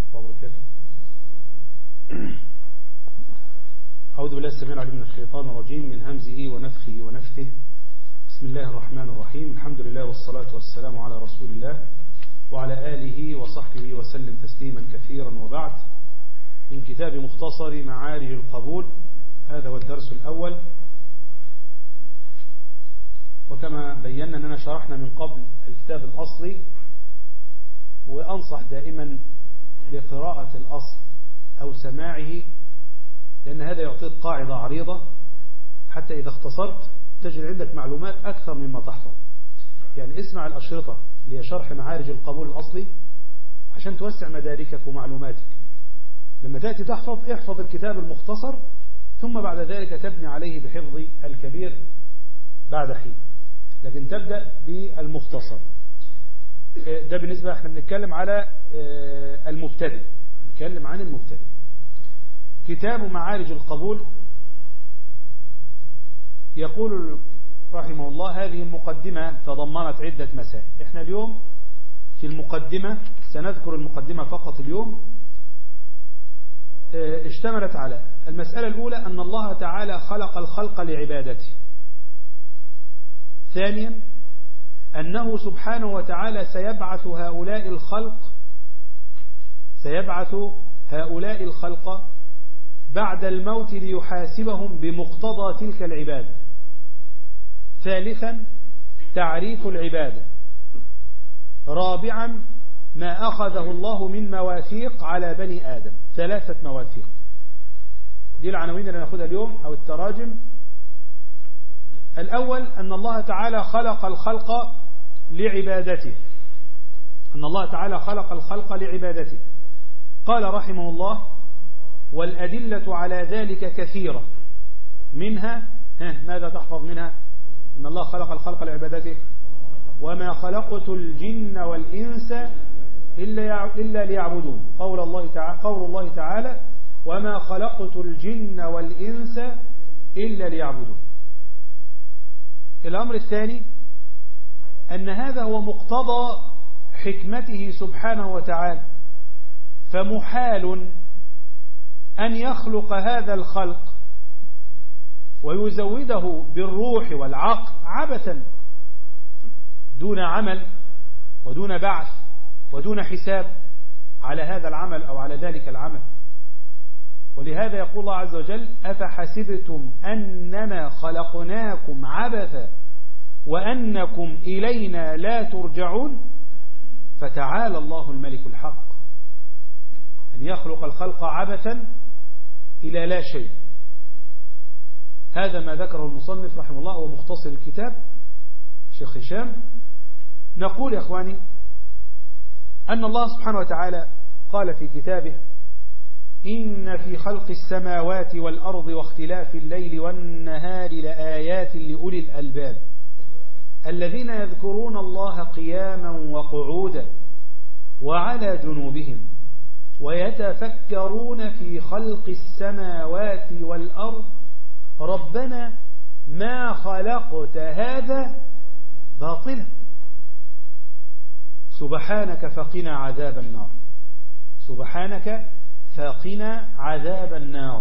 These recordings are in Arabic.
الله وبركاته. أعوذ بالله السميع العليم من الشيطان الرجيم من همزه ونفخه ونفثه. بسم الله الرحمن الرحيم. الحمد لله والصلاة والسلام على رسول الله وعلى آله وصحبه وسلم تسليما كثيرا، وبعد. من كتاب مختصر معارج القبول، هذا هو الدرس الأول. وكما بينا أننا شرحنا من قبل الكتاب الأصلي، وأنصح دائما بقراءة الأصل أو سماعه، لأن هذا يعطيك قاعدة عريضة حتى إذا اختصرت تجد عندك معلومات أكثر مما تحفظ. يعني اسمع الأشرطة اللي هي شرح معارج القبول الأصلي عشان توسع مداركك ومعلوماتك. لما تأتي تحفظ، احفظ الكتاب المختصر، ثم بعد ذلك تبني عليه بحفظ الكبير بعد حين، لكن تبدأ بالمختصر. ده بالنسبة احنا بنتكلم على المبتدئ، نتكلم عن المبتدئ. كتاب معارج القبول يقول رحمه الله: هذه المقدمة تضمنت عدة مسائل. احنا اليوم في المقدمة سنذكر المقدمة فقط اليوم. اشتملت على المسألة الأولى أن الله تعالى خلق الخلق لعبادته. ثانيا أنه سبحانه وتعالى سيبعث هؤلاء الخلق بعد الموت ليحاسبهم بمقتضى تلك العبادة. ثالثا تعريف العبادة. رابعا ما أخذه الله من مواثيق على بني آدم، 3 مواثيق. دي العناوين اللي ناخدها اليوم أو التراجم. الأول أن الله تعالى خلق الخلق لعبادته. أن الله تعالى خلق الخلق لعبادته. قال رحمه الله: والأدلة على ذلك كثيرة، منها ماذا تحفظ منها؟ أن الله خلق الخلق لعبادته. وما خلقت الجن والإنس إلا ليعبدون. قول الله تعالى: وما خلقت الجن والإنس إلا ليعبدون. الأمر الثاني أن هذا هو مقتضى حكمته سبحانه وتعالى، فمحال أن يخلق هذا الخلق ويزوده بالروح والعقل عبثا دون عمل ودون بعث ودون حساب على هذا العمل أو على ذلك العمل. ولهذا يقول الله عز وجل: أفحسبتم أنما خلقناكم عبثا وأنكم إلينا لا ترجعون. فتعالى الله الملك الحق أن يخلق الخلق عبثا إلى لا شيء. هذا ما ذكره المصنف رحمه الله ومختصر الكتاب شيخ هشام. نقول يا أخواني أن الله سبحانه وتعالى قال في كتابه: إن في خلق السماوات والأرض واختلاف الليل والنهار لآيات لأولي الألباب الذين يذكرون الله قياما وقعودا وعلى جنوبهم ويتفكرون في خلق السماوات والأرض ربنا ما خلقت هذا باطلا سبحانك فقنا عذاب النار. سبحانك فقنا عذاب النار.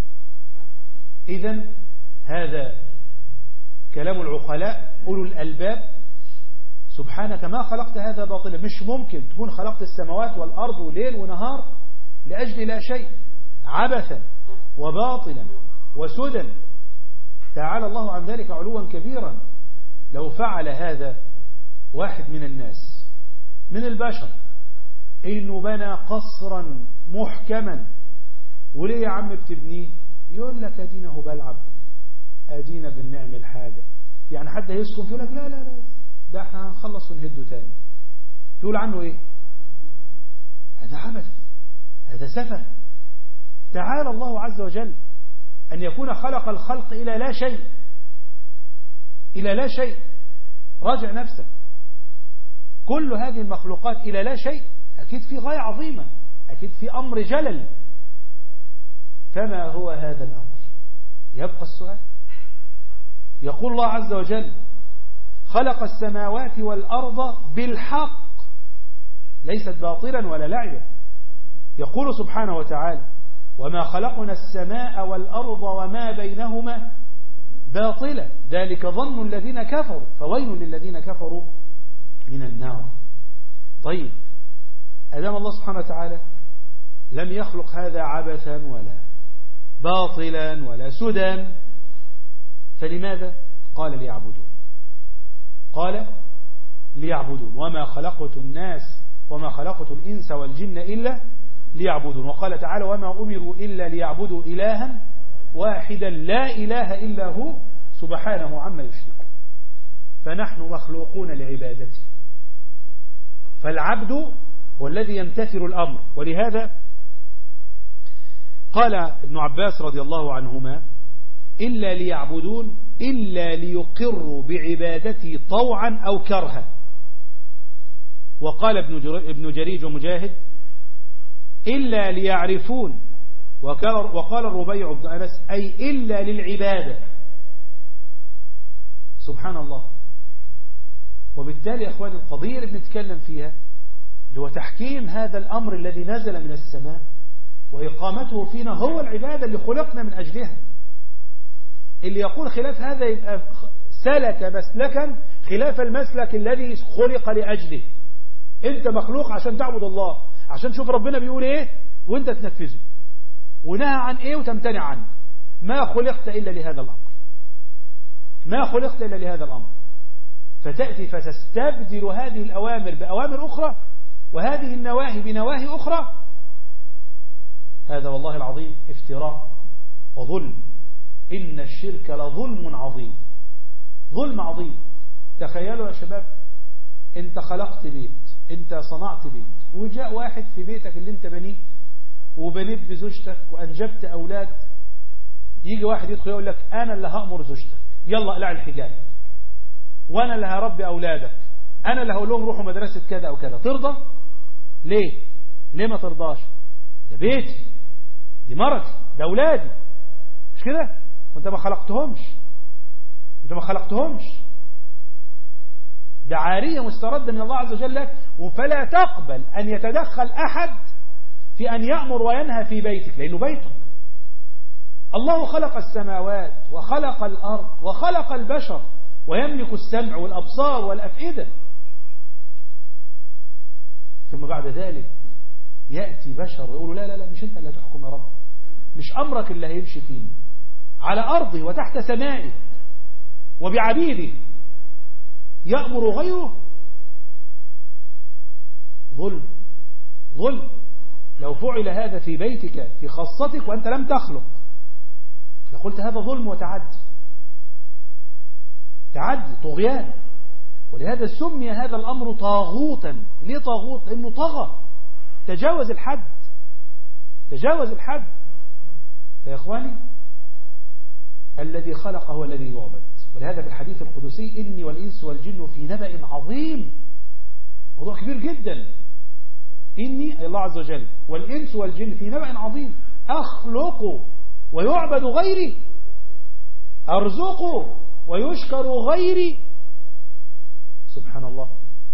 إذن هذا كلام العقلاء أولو الألباب. سبحانك ما خلقت هذا باطلا. مش ممكن تكون خلقت السماوات والأرض وليل ونهار لأجل لا شيء، عبثا وباطلا وسدى. تعالى الله عن ذلك علوا كبيرا. لو فعل هذا واحد من الناس من البشر، إنه بنى قصرا محكما، وليه يا عم بتبنيه؟ يقول لك أدينا هو بلعب، أدينا بنعمل حاجة. يعني حد يسكن فيه؟ يقول لك لا لا لا، ده احنا هنخلص ونهده تاني. تقول عنه ايه؟ هذا عبث، هذا سفه. تعالى الله عز وجل أن يكون خلق الخلق إلى لا شيء، إلى لا شيء. راجع نفسك، كل هذه المخلوقات إلى لا شيء، أكيد في غاية عظيمة، أكيد في أمر جلل. فما هو هذا الأمر؟ يبقى السؤال. يقول الله عز وجل: خلق السماوات والأرض بالحق، ليست باطلا ولا لعبا. يقول سبحانه وتعالى وما خلقنا السماء والأرض وما بينهما باطلا ذلك ظن الذين كفروا فويل للذين كفروا من النار. طيب أدام الله سبحانه وتعالى لم يخلق هذا عبثا ولا باطلا ولا سدى، فلماذا؟ قال ليعبدون. قال ليعبدون وما خلقت الإنس والجن إلا ليعبدون. وقال تعالى وما أمروا إلا ليعبدوا إلها واحدا لا إله إلا هو سبحانه عما يشركون. فنحن مخلوقون لعبادته، فالعبد هو الذي يمتثل الأمر. ولهذا قال ابن عباس رضي الله عنهما إلا ليعبدون إلا ليقروا بعبادتي طوعا أو كرها. وقال ابن جريج ومجاهد إلا ليعرفون. وقال الربيع بن أنس أي إلا للعبادة. سبحان الله. وبالتالي يا أخواني القضية اللي بنتكلم فيها هو تحكيم هذا الأمر الذي نزل من السماء وإقامته فينا هو العبادة اللي خلقنا من أجلها. اللي يقول خلاف هذا يبقى سلك مسلكا خلاف المسلك الذي خلق لأجله. أنت مخلوق عشان تعبد الله، عشان تشوف ربنا بيقول إيه وأنت تنفذه، ونهى عن إيه وتمتنع عنه. ما خلقت إلا لهذا الأمر، ما خلقت إلا لهذا الأمر. فتأتي فتستبدل هذه الأوامر بأوامر أخرى وهذه النواهي بنواهي أخرى. هذا والله العظيم افتراء وظلم. إن الشرك لظلم عظيم، ظلم عظيم. تخيلوا يا شباب، انت خلقت بيت، انت صنعت بيت، وجاء واحد في بيتك اللي انت بنيه وبنيت بزوجتك وأنجبت أولاد، يجي واحد يدخل يقول لك أنا اللي هأمر زوجتك يلا اقلع الحجاب، وأنا اللي هربي أولادك، أنا اللي هقول لهم روحوا مدرسة كذا أو كذا. ترضى؟ ليه؟ ليه ما ترضاش؟ ده بيتي، دي مرتي، ده أولادي، مش كده؟ وانت ما خلقتهمش، انت ما خلقتهمش، ده عارية مستردة من الله عز وجل لك. فلا تقبل أن يتدخل أحد في أن يأمر وينهى في بيتك، لأنه بيتك. الله خلق السماوات وخلق الأرض وخلق البشر ويملك السمع والأبصار والأفئدة. ثم بعد ذلك يأتي بشر ويقول لا لا لا، مش أنت اللي هتحكم يا رب، مش أمرك اللي هيمشي فينا على أرضه وتحت سمائه وبعبيده، يأمر غيره. ظلم، ظلم. لو فعل هذا في بيتك في خاصتك وأنت لم تخلق لقلت هذا ظلم وتعدي، تعدي، طغيان. ولهذا سمي هذا الأمر طاغوتا. ليه طاغوت؟ لأنه طغى، تجاوز الحد، تجاوز الحد. فيا إخواني الذي خلق هو الذي يعبد. ولهذا في الحديث القدسي إني والإنس والجن في نبأ عظيم، موضوع كبير جدا. إني أي الله عز وجل والإنس والجن في نبأ عظيم، أخلق ويعبد غيري، أرزق ويشكر غيري. سبحان الله.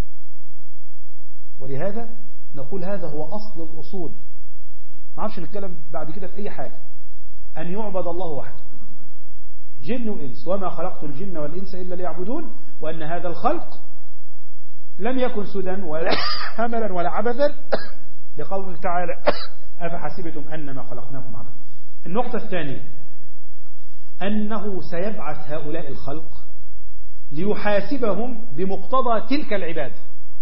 ولهذا نقول هذا هو أصل الأصول، ما عرفش نتكلم بعد كده في أي حاجة، أن يعبد الله وحده، جن وإنس. وما خلقت الجن والإنس إلا ليعبدون. وأن هذا الخلق لم يكن سدى ولا هملا ولا عبثا، لقوله تعالى أفحسبتم أنما خلقناكم عبثا. النقطة الثانية أنه سيبعث هؤلاء الخلق ليحاسبهم بمقتضى تلك العبادة.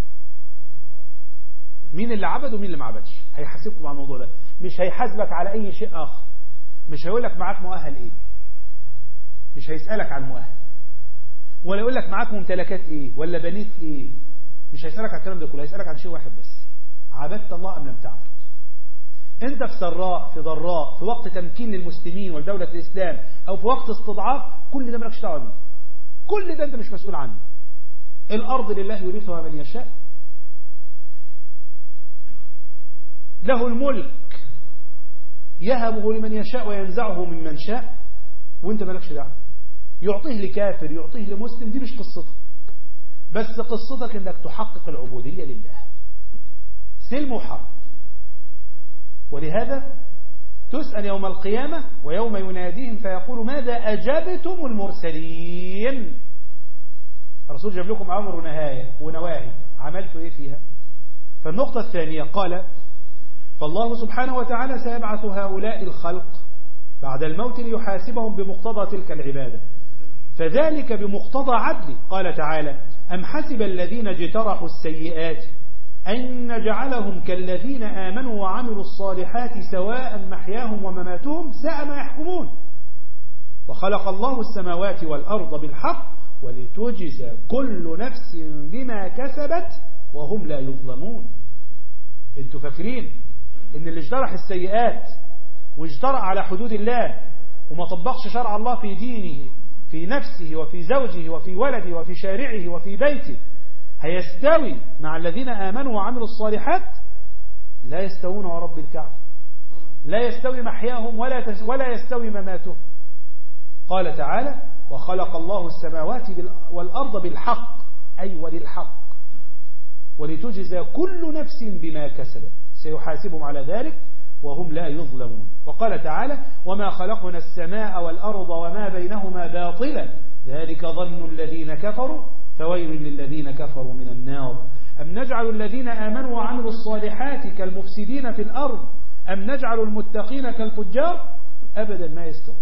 مين اللي عبد ومين اللي ما عبدش، هيحاسبكم على الموضوع ده. مش هيحاسبك على أي شيء آخر، مش هيقول لك معاك مؤهل إيه، مش هيسألك عن مؤهل، ولا يقول لك معاك ممتلكات إيه ولا بنيت إيه، مش هيسألك عن الكلام ده كله. هيسألك عن شيء واحد بس، عبدت الله أم لم تعبد. أنت في سراء في ضراء، في وقت تمكين للمسلمين ودولة الإسلام أو في وقت استضعاف، كل ده مالكش دعوة بيه، كل ده أنت مش مسؤول عنه. الأرض لله يورثها من يشاء، له الملك يهبه لمن يشاء وينزعه ممن شاء، وانت مالكش دعوه. يعطيه لكافر يعطيه لمسلم، دي مش قصتك. بس قصتك انك تحقق العبودية لله، سلم وحرب. ولهذا تسأل يوم القيامة ويوم يناديهم فيقول ماذا أجبتم المرسلين. الرسول جاب لكم أمر ونواهي، عملتوا إيه فيها؟ فالنقطة الثانية قال فالله سبحانه وتعالى سيبعث هؤلاء الخلق بعد الموت ليحاسبهم بمقتضى تلك العبادة، فذلك بمقتضى عدله. قال تعالى أم حسب الذين اجترحوا السيئات أن نجعلهم كالذين آمنوا وعملوا الصالحات سواء محياهم ومماتهم ساء ما يحكمون. وخلق الله السماوات والأرض بالحق ولتجزى كل نفس بما كسبت وهم لا يظلمون. انتوا فاكرين ان اللي اجترح السيئات واجترأ على حدود الله وما طبقش شرع الله في دينه في نفسه وفي زوجه وفي ولده وفي شارعه وفي بيته هيستوي مع الذين آمنوا وعملوا الصالحات؟ لا يستوون ورب الكعبة. لا يستوي محياهم ولا يستوي مماتهم. قال تعالى وخلق الله السماوات والأرض بالحق، أي وللحق، ولتجزى كل نفس بما كسبت، سيحاسبهم على ذلك وهم لا يظلمون. وقال تعالى وما خلقنا السماء والأرض وما بينهما باطلا ذلك ظن الذين كفروا فويل للذين كفروا من النار. أم نجعل الذين آمنوا وعملوا الصالحات كالمفسدين في الأرض أم نجعل المتقين كالفجار؟ أبدا ما يستوي.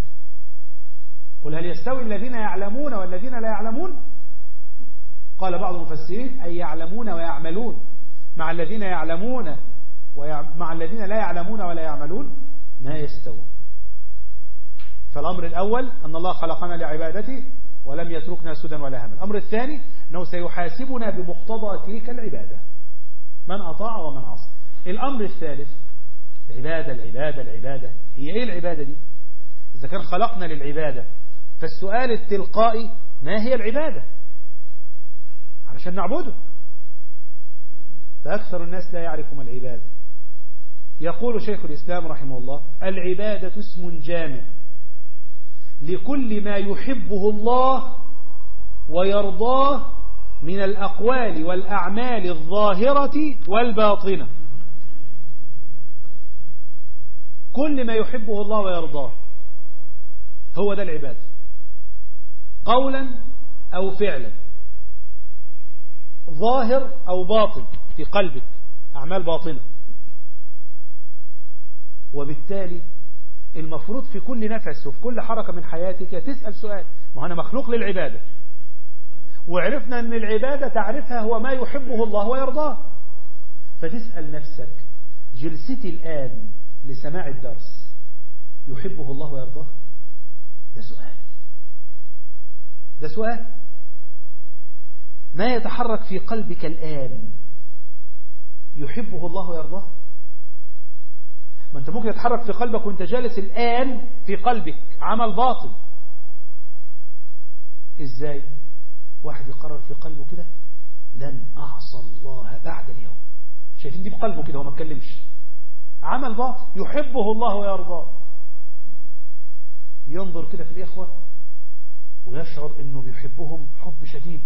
قل هل يستوي الذين يعلمون والذين لا يعلمون؟ قال بعض المفسرين أي يعلمون ويعملون مع الذين يعلمون مع الذين لا يعلمون ولا يعملون ما يستوون. فالأمر الأول أن الله خلقنا لعبادته ولم يتركنا سدى ولا همل. الأمر الثاني أنه سيحاسبنا بمقتضى تلك العبادة من أطاع ومن عصى. الأمر الثالث العبادة هي إيه العبادة دي؟ إذا كان خلقنا للعبادة فالسؤال التلقائي ما هي العبادة؟ علشان نعبده. فأكثر الناس لا يعرفون العبادة. يقول شيخ الإسلام رحمه الله العبادة اسم جامع لكل ما يحبه الله ويرضاه من الأقوال والأعمال الظاهرة والباطنة. كل ما يحبه الله ويرضاه هو ده العبادة، قولا أو فعلا، ظاهر أو باطن في قلبك، أعمال باطنة. وبالتالي المفروض في كل نفس وفي كل حركة من حياتك تسأل سؤال ما أنا مخلوق للعبادة، وعرفنا أن العبادة تعرفها هو ما يحبه الله ويرضاه، فتسأل نفسك جلستي الآن لسماع الدرس يحبه الله ويرضاه؟ ده سؤال. ما يتحرك في قلبك الآن يحبه الله ويرضاه؟ ما أنت ممكن يتحرك في قلبك وأنت جالس الآن في قلبك عمل باطل. إزاي؟ واحد يقرر في قلبه كده لن أعصى الله بعد اليوم. شايفين دي بقلبه كده وما اتكلمش، عمل باطل يحبه الله ويرضاه. ينظر كده في الإخوة ويشعر أنه بيحبهم حب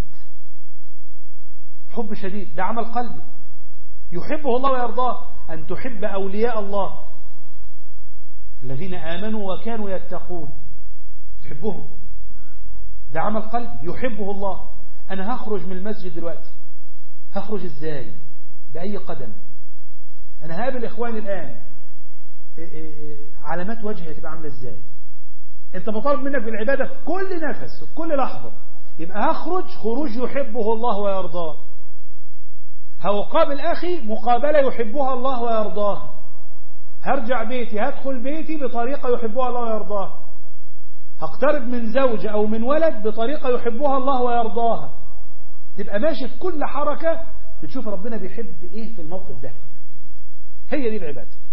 شديد، ده عمل قلبي يحبه الله ويرضاه. أن تحب أولياء الله الذين آمنوا وكانوا يتقون، تحبهم، ده عمل قلبي يحبه الله. أنا هخرج من المسجد دلوقتي، هخرج إزاي؟ بأي قدم؟ أنا هقابل إخواني الآن، علامات وجهي هتبقى عاملة إزاي؟ أنت مطالب منك بالعبادة في كل نفس في كل لحظة. يبقى هخرج خروج يحبه الله ويرضاه، هقابل أخي مقابلة يحبها الله ويرضاها، هرجع بيتي هدخل بيتي بطريقة يحبها الله ويرضاها، هقترب من زوجة أو من ولد بطريقة يحبها الله ويرضاها. تبقى ماشي في كل حركة بتشوف ربنا بيحب إيه في الموقف ده. هي دي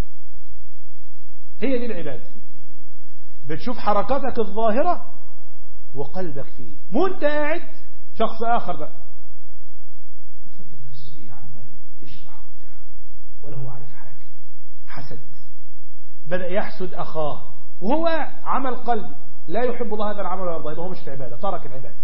العبادة. بتشوف حركاتك الظاهرة وقلبك فيه. وانت قاعد شخص آخر بقى فاكر نفسه إيه، عمال يشرح ولا هو عارف حاجة، حسد، بدأ يحسد أخاه وهو عمل قلبي لا يحب الله هذا العمل ويرضاه، يبقى هو مش في عبادة، ترك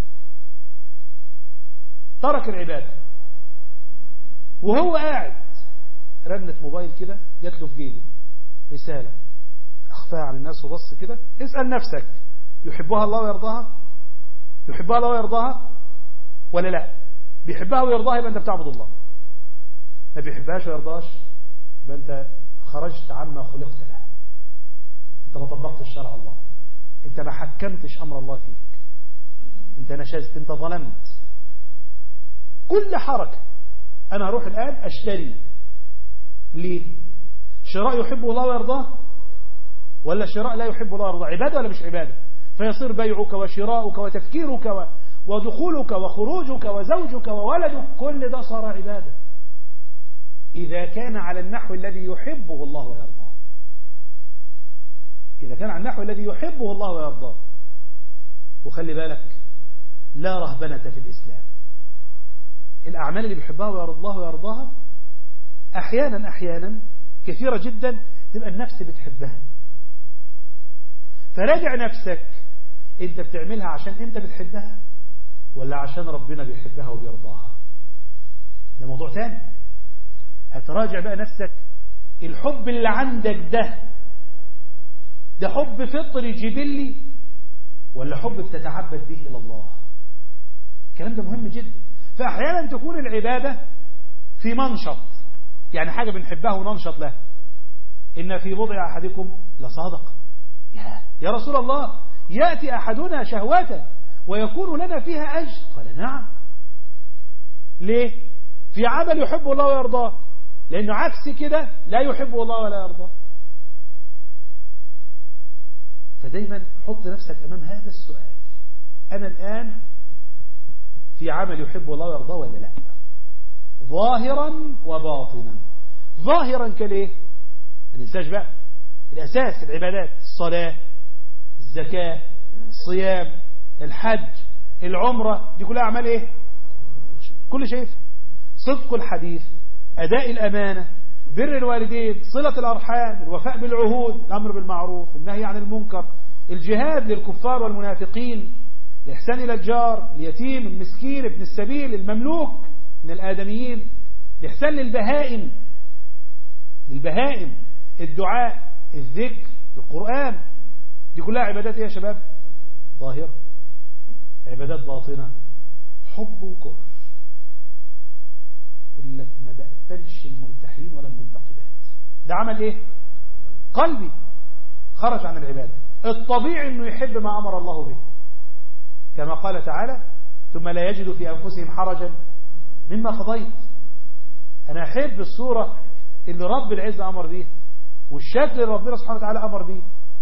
العبادة. وهو قاعد رنت موبايل كده جات له في جيبه، رسالة أخفاها عن الناس وبص كده، اسأل نفسك يحبها الله ويرضاها؟ يحبها الله ويرضاها ولا لا؟ بيحبها ويرضاها يبقى أنت بتعبد الله. ما بيحبهاش ويرضاهاش يبقى أنت خرجت عما خلقت له. أنت ما طبقتش شرع الله، أنت ما حكمتش أمر الله فيك، أنت نشزت، أنت ظلمت. كل حركة أنا هروح الآن أشتري، ليه؟ شراء يحبه الله ويرضاه ولا شراء لا يحب الله ويرضاه؟ عبادة ولا مش عبادة؟ فيصير بيعك وشراؤك وتفكيرك ودخولك وخروجك وزوجك وولدك، كل ده صار عبادة إذا كان على النحو الذي يحبه الله ويرضاه. إذا كان على النحو الذي يحبه الله ويرضاه. وخلي بالك، لا رهبنة في الإسلام. الأعمال اللي بيحبها ويرضى الله ويرضاها أحيانا كثيرة جدا تبقى النفس بتحبها. فراجع نفسك، أنت بتعملها عشان أنت بتحبها ولا عشان ربنا بيحبها وبيرضاها؟ ده موضوع تاني. هتراجع بقى نفسك، الحب اللي عندك ده حب فطري جبلي ولا حب بتتعبد به إلى الله؟ الكلام ده مهم جدا. فأحيانا تكون العبادة في منشط، يعني حاجة بنحبها وننشط لها. إن في بضع أحدكم لصادق. يا رسول الله، يأتي أحدنا شهوة ويكون لنا فيها أجر؟ قال نعم. ليه؟ في عمل يحب الله ويرضاه، لأنه عكس كده لا يحب الله ولا يرضاه. فدايما حط نفسك أمام هذا السؤال، أنا الآن في عمل يحب الله ويرضاه ولا لا؟ ظاهرا وباطنا. ظاهرا كليه؟ ما ننساش بقى الأساس، العبادات، الصلاة، الزكاة، الصيام، الحج، العمرة، دي كلها أعمال إيه؟ كل شيء. صدق الحديث، أداء الأمانة، بر الوالدين، صلة الأرحام، الوفاء بالعهود، الأمر بالمعروف، النهي عن المنكر، الجهاد للكفار والمنافقين، الإحسان إلى الجار، اليتيم، المسكين، ابن السبيل، المملوك من الآدميين، الإحسان للبهائم، الدعاء، الذكر، القرآن، دي كلها عبادات إيه يا شباب؟ ظاهرة. عبادات باطنة، حب وكره. يقول لك ما بقبلش الملتحين ولا المنتقبات، ده عمل إيه؟ قلبي، خرج عن العبادة. الطبيعي إنه يحب ما أمر الله به، كما قال تعالى: ثم لا يجد في أنفسهم حرجا مما قضيت. أنا أحب الصورة اللي رب العزة أمر بيها والشكل اللي ربنا سبحانه وتعالى أمر بيه.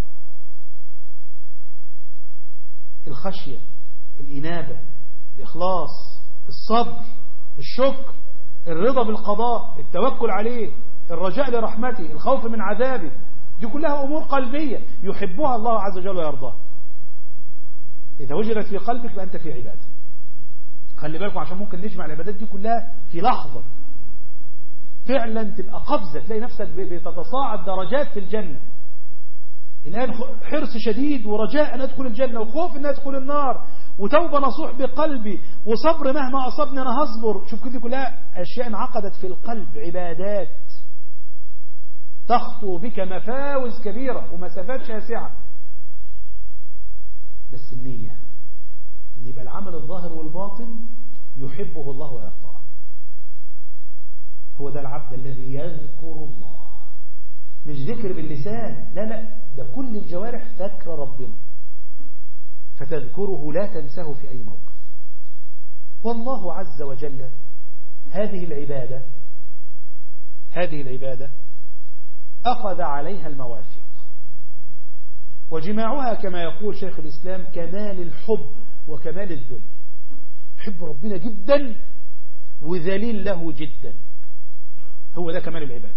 الخشية، الإنابة، الإخلاص، الصبر، الشكر، الرضا بالقضاء، التوكل عليه، الرجاء لرحمته، الخوف من عذابه، دي كلها أمور قلبية يحبها الله عز وجل ويرضاها. إذا وجدت في قلبك يبقى أنت في عبادة. خلي بالكم عشان ممكن نجمع العبادات دي كلها في لحظة، فعلا تبقى قفزة، تلاقي نفسك بتتصاعد درجات في الجنة. الآن حرص شديد ورجاء أن أدخل الجنة، وخوف أن أدخل النار، وتوبة نصوح بقلبي، وصبر مهما أصبني أنا هصبر. شوف كل كلها أشياء انعقدت في القلب، عبادات تخطو بك مفاوز كبيرة ومسافات شاسعة. بس النية أن يبقى العمل الظاهر والباطن يحبه الله ويرضاه. هو ده العبد الذي يذكر الله، مش ذكر باللسان، لا، ده كل الجوارح ذكر ربنا، فتذكره لا تنساه في أي موقف. والله عز وجل هذه العبادة أخذ عليها المواثيق، وجماعها كما يقول شيخ الإسلام كمال الحب وكمال الذل. حب ربنا جدا وذليل له جدا، هو ده كمال العبادة.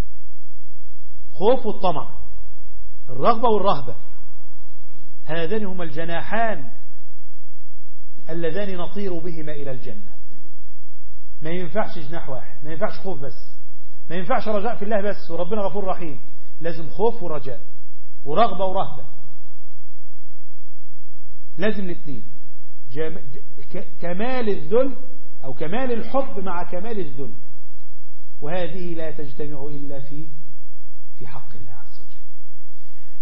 خوف والطمع، الرغبة والرهبة، هذان هما الجناحان اللذان نطير بهما إلى الجنة. ما ينفعش جناح واحد، ما ينفعش خوف بس، ما ينفعش رجاء في الله بس وربنا غفور رحيم، لازم خوف ورجاء ورغبة ورهبة، لازم الاثنين. كمال الذل أو كمال الحب مع كمال الذل، وهذه لا تجتمع إلا في حق الله عز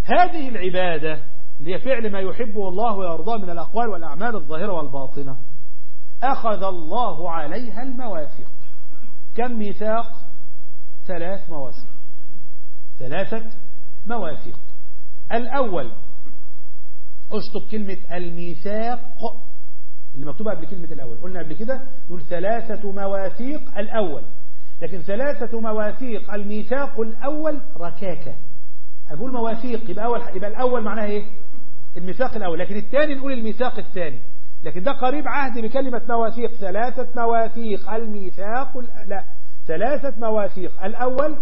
هذه العبادة اللي هي فعل ما يحبه الله ويرضاه من الأقوال والأعمال الظاهرة والباطنة أخذ الله عليها المواثيق. كم ميثاق؟ 3 مواثيق. 3 مواثيق. الأول اشطب كلمة الميثاق اللي مكتوبة قبل كلمة الأول. قلنا قبل كده نقول 3 مواثيق الأول، لكن 3 مواثيق الميثاق الأول ركاكة. أقول مواثيق يبقى الأول معناها إيه؟ الميثاق الأول، لكن الثاني نقول الميثاق الثاني، لكن ده قريب عهد بكلمة مواثيق. 3 مواثيق الميثاق لا 3 مواثيق. الأول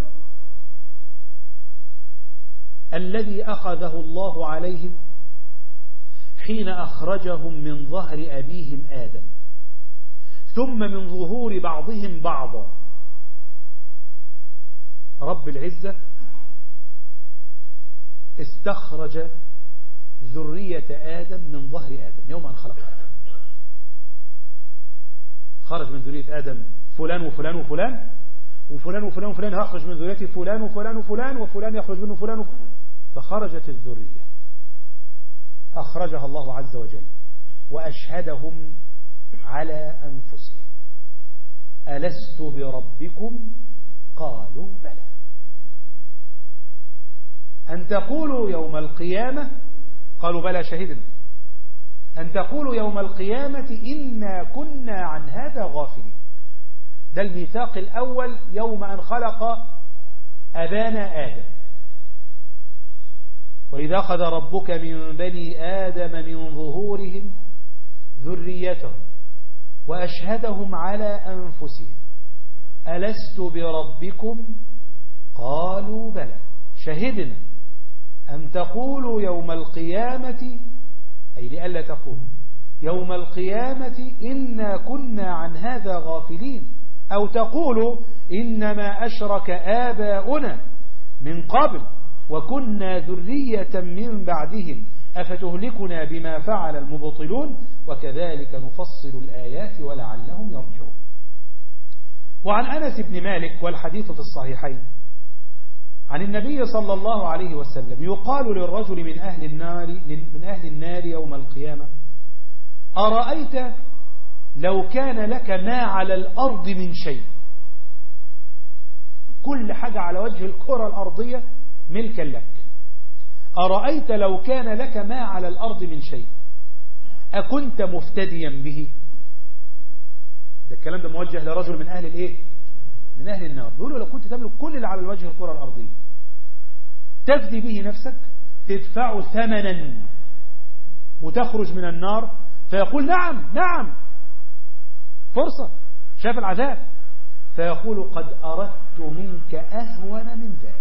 الذي أخذه الله عليهم حين أخرجهم من ظهر أبيهم آدم، ثم من ظهور بعضهم بعضا. رب العزة استخرج ذرية آدم من ظهر آدم يوم أن خلق آدم. خرج من ذرية آدم فلان وفلان وفلان وفلان وفلان وفلان، هخرج من ذريته فلان وفلان وفلان وفلان يخرج منه فلان وفلان. فخرجت الذرية أخرجها الله عز وجل وأشهدهم على أنفسهم ألست بربكم قالوا بلى أن تقولوا يوم القيامة قالوا بلى شهدنا أن تقولوا يوم القيامة إنا كنا عن هذا غافلين. ده الميثاق الأول يوم أن خلق أبانا آدم. وإذا أخذ ربك من بني آدم من ظهورهم ذريتهم وأشهدهم على أنفسهم ألست بربكم قالوا بلى شهدنا أن تقولوا يوم القيامة، أي لئلا تقولوا يوم القيامة إنا كنا عن هذا غافلين، أو تقولوا إنما أشرك آباؤنا من قبل وكنا ذرية من بعدهم أفتهلكنا بما فعل المبطلون وكذلك نفصل الآيات ولعلهم يرجعون. وعن أنس بن مالك والحديث في الصحيحين عن النبي صلى الله عليه وسلم يقال للرجل من أهل النار يوم القيامة أرأيت لو كان لك ما على الأرض من شيء، كل حاجة على وجه الكرة الأرضية ملكا لك، أرأيت لو كان لك ما على الأرض من شيء أكنت مفتديا به؟ ده الكلام ده موجه لرجل من أهل الإيه؟ من أهل النار. بيقولوا لو كنت تملك كل اللي على الوجه الكرة الأرضية تفدي به نفسك، تدفع ثمنا وتخرج من النار؟ فيقول نعم نعم، فرصة، شاف العذاب، فيقول قد أردت منك أهون من ذلك.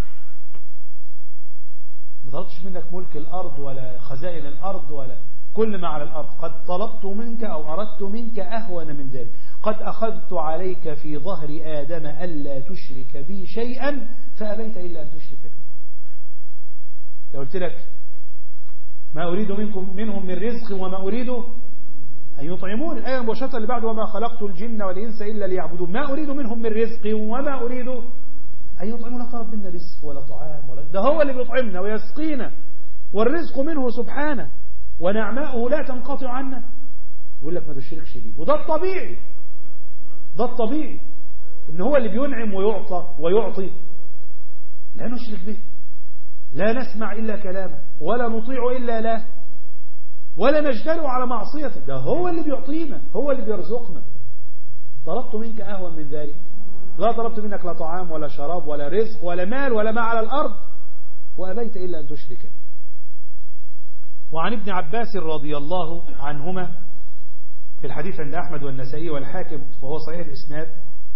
ما طلبتش منك ملك الأرض ولا خزائن الأرض ولا كل ما على الأرض، قد طلبت منك أو أردت منك أهون من ذلك. قد أخذت عليك في ظهر آدم ألا تشرك بي شيئا فأبيت إلا أن تشرك بي. لو قلت لك ما أريد منهم من رزق وما أريد أن يطعمون، الآية المباشرة اللي بعد وما خلقت الجن والإنس إلا ليعبدون، ما أريد منهم من رزق وما أريد أن يطعمون. لا طلب منا رزق ولا طعام ولا، ده هو اللي بيطعمنا ويسقينا والرزق منه سبحانه ونعماؤه لا تنقطع عنا. يقول لك ما تشركش بيه، وده الطبيعي، ده الطبيعي إن هو اللي بينعم ويعطي لا نشرك به، لا نسمع إلا كلامه ولا نطيع إلا له ولا نجترئ على معصيته. ده هو اللي بيعطينا، هو اللي بيرزقنا. طلبت منك أهون من ذلك، لا طلبت منك لا طعام ولا شراب ولا رزق ولا مال ولا ما على الأرض، وأبيت إلا أن تشرك بي. وعن ابن عباس رضي الله عنهما في الحديث عند أحمد والنسائي والحاكم وهو صحيح الإسناد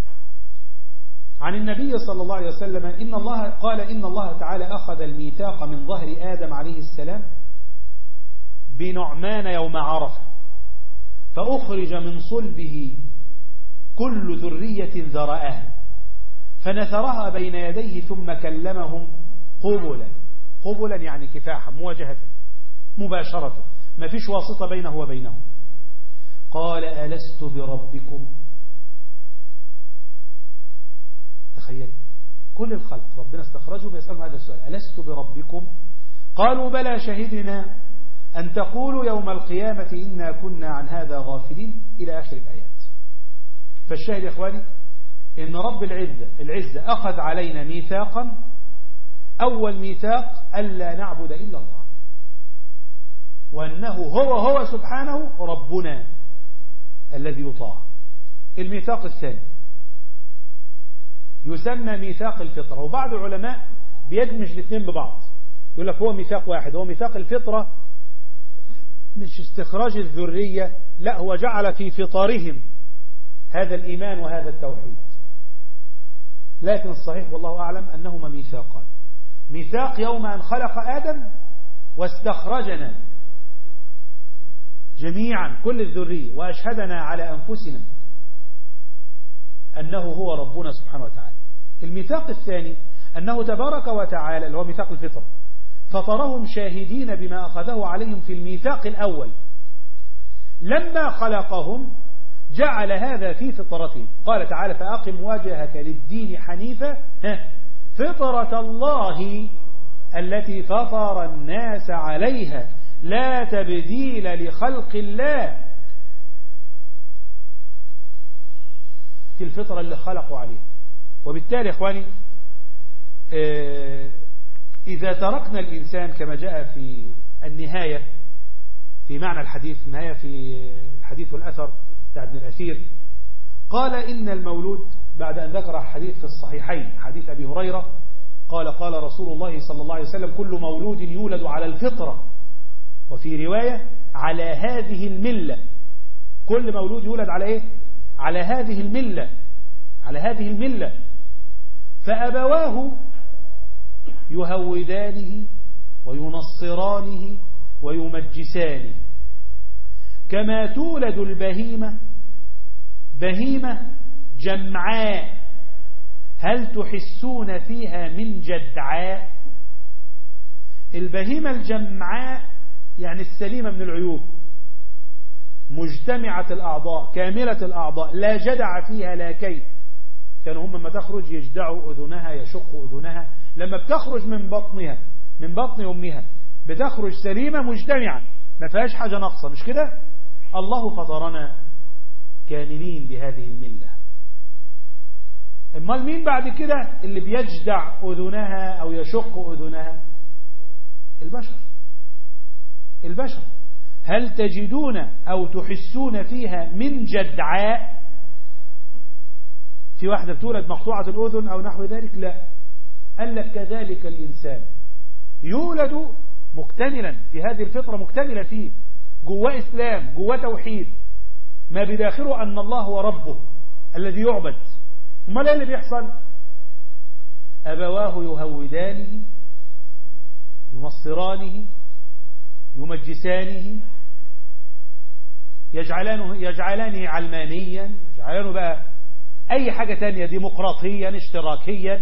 عن النبي صلى الله عليه وسلم إن الله تعالى أخذ الميثاق من ظهر آدم عليه السلام بنعمان يوم عرفة، فأخرج من صلبه كل ذرية ذرأها فنثرها بين يديه ثم كلمهم قبلا يعني كفاحا مواجهة مباشرة، ما فيش واسطة بينه وبينهم. قال ألست بربكم؟ تخيل كل الخلق ربنا استخرجوا بيسألهم هذا السؤال، ألست بربكم؟ قالوا بلى شهدنا أن تقولوا يوم القيامة إنا كنا عن هذا غافلين إلى آخر الآيات. فالشاهد يا إخواني إن رب العزة أخذ علينا ميثاقا، أول ميثاق ألا نعبد إلا الله، وأنه هو سبحانه ربنا الذي يطاع. الميثاق الثاني يسمى ميثاق الفطرة، وبعض العلماء بيدمج الاثنين ببعض، يقول لك هو ميثاق واحد، هو ميثاق الفطرة مش استخراج الذرية، لا هو جعل في فطرهم هذا الإيمان وهذا التوحيد. لكن الصحيح والله أعلم أنهما ميثاقان، ميثاق يوم أن خلق آدم واستخرجنا جميعا كل الذرية وأشهدنا على أنفسنا أنه هو ربنا سبحانه وتعالى. الميثاق الثاني أنه تبارك وتعالى اللي هو ميثاق الفطرة فطرهم شاهدين بما أخذه عليهم في الميثاق الأول، لما خلقهم جعل هذا في فطرتهم. قال تعالى فأقم وجهك للدين حنيفا فطرة الله التي فطر الناس عليها لا تبديل لخلق الله، في الفطرة اللي خلقوا عليها. وبالتالي يا إخواني إذا تركنا الإنسان كما جاء في النهاية في معنى الحديث، النهاية في الحديث والأثر بتاع ابن الأثير، قال إن المولود بعد أن ذكر حديث في الصحيحين حديث أبي هريرة قال رسول الله صلى الله عليه وسلم كل مولود يولد على الفطرة، وفي رواية على هذه الملة، كل مولود يولد على إيه؟ على هذه الملة، على هذه الملة، فأبواه يهودانه وينصرانه ويمجسانه كما تولد البهيمة بهيمة جمعاء هل تحسون فيها من جدعاء. البهيمة الجمعاء يعني السليمة من العيوب، مجتمعة الأعضاء كاملة الأعضاء لا جدع فيها لا كي. كانوا هم لما تخرج يجدعوا أذنها يشقوا أذنها، لما بتخرج من بطنها من بطن أمها بتخرج سليمة مجتمعة ما فيهاش حاجة ناقصة، مش كده؟ الله فطرنا كاملين بهذه الملة. امال مين بعد كده اللي بيجدع أذنها أو يشق أذنها؟ البشر. هل تجدون أو تحسون فيها من جدعاء؟ في واحدة بتولد مقطوعة الأذن أو نحو ذلك؟ لا. قال لك كذلك الإنسان يولد مكتملا في هذه الفطرة، مكتملا فيه، جواه إسلام، جواه توحيد، ما بداخله أن الله هو ربه الذي يعبد. امال ايه اللي بيحصل؟ أبواه يهودانه ينصرانه يمجسانه يجعلانه علمانيا، يجعلانه بقى أي حاجة تانية، ديمقراطيا اشتراكيا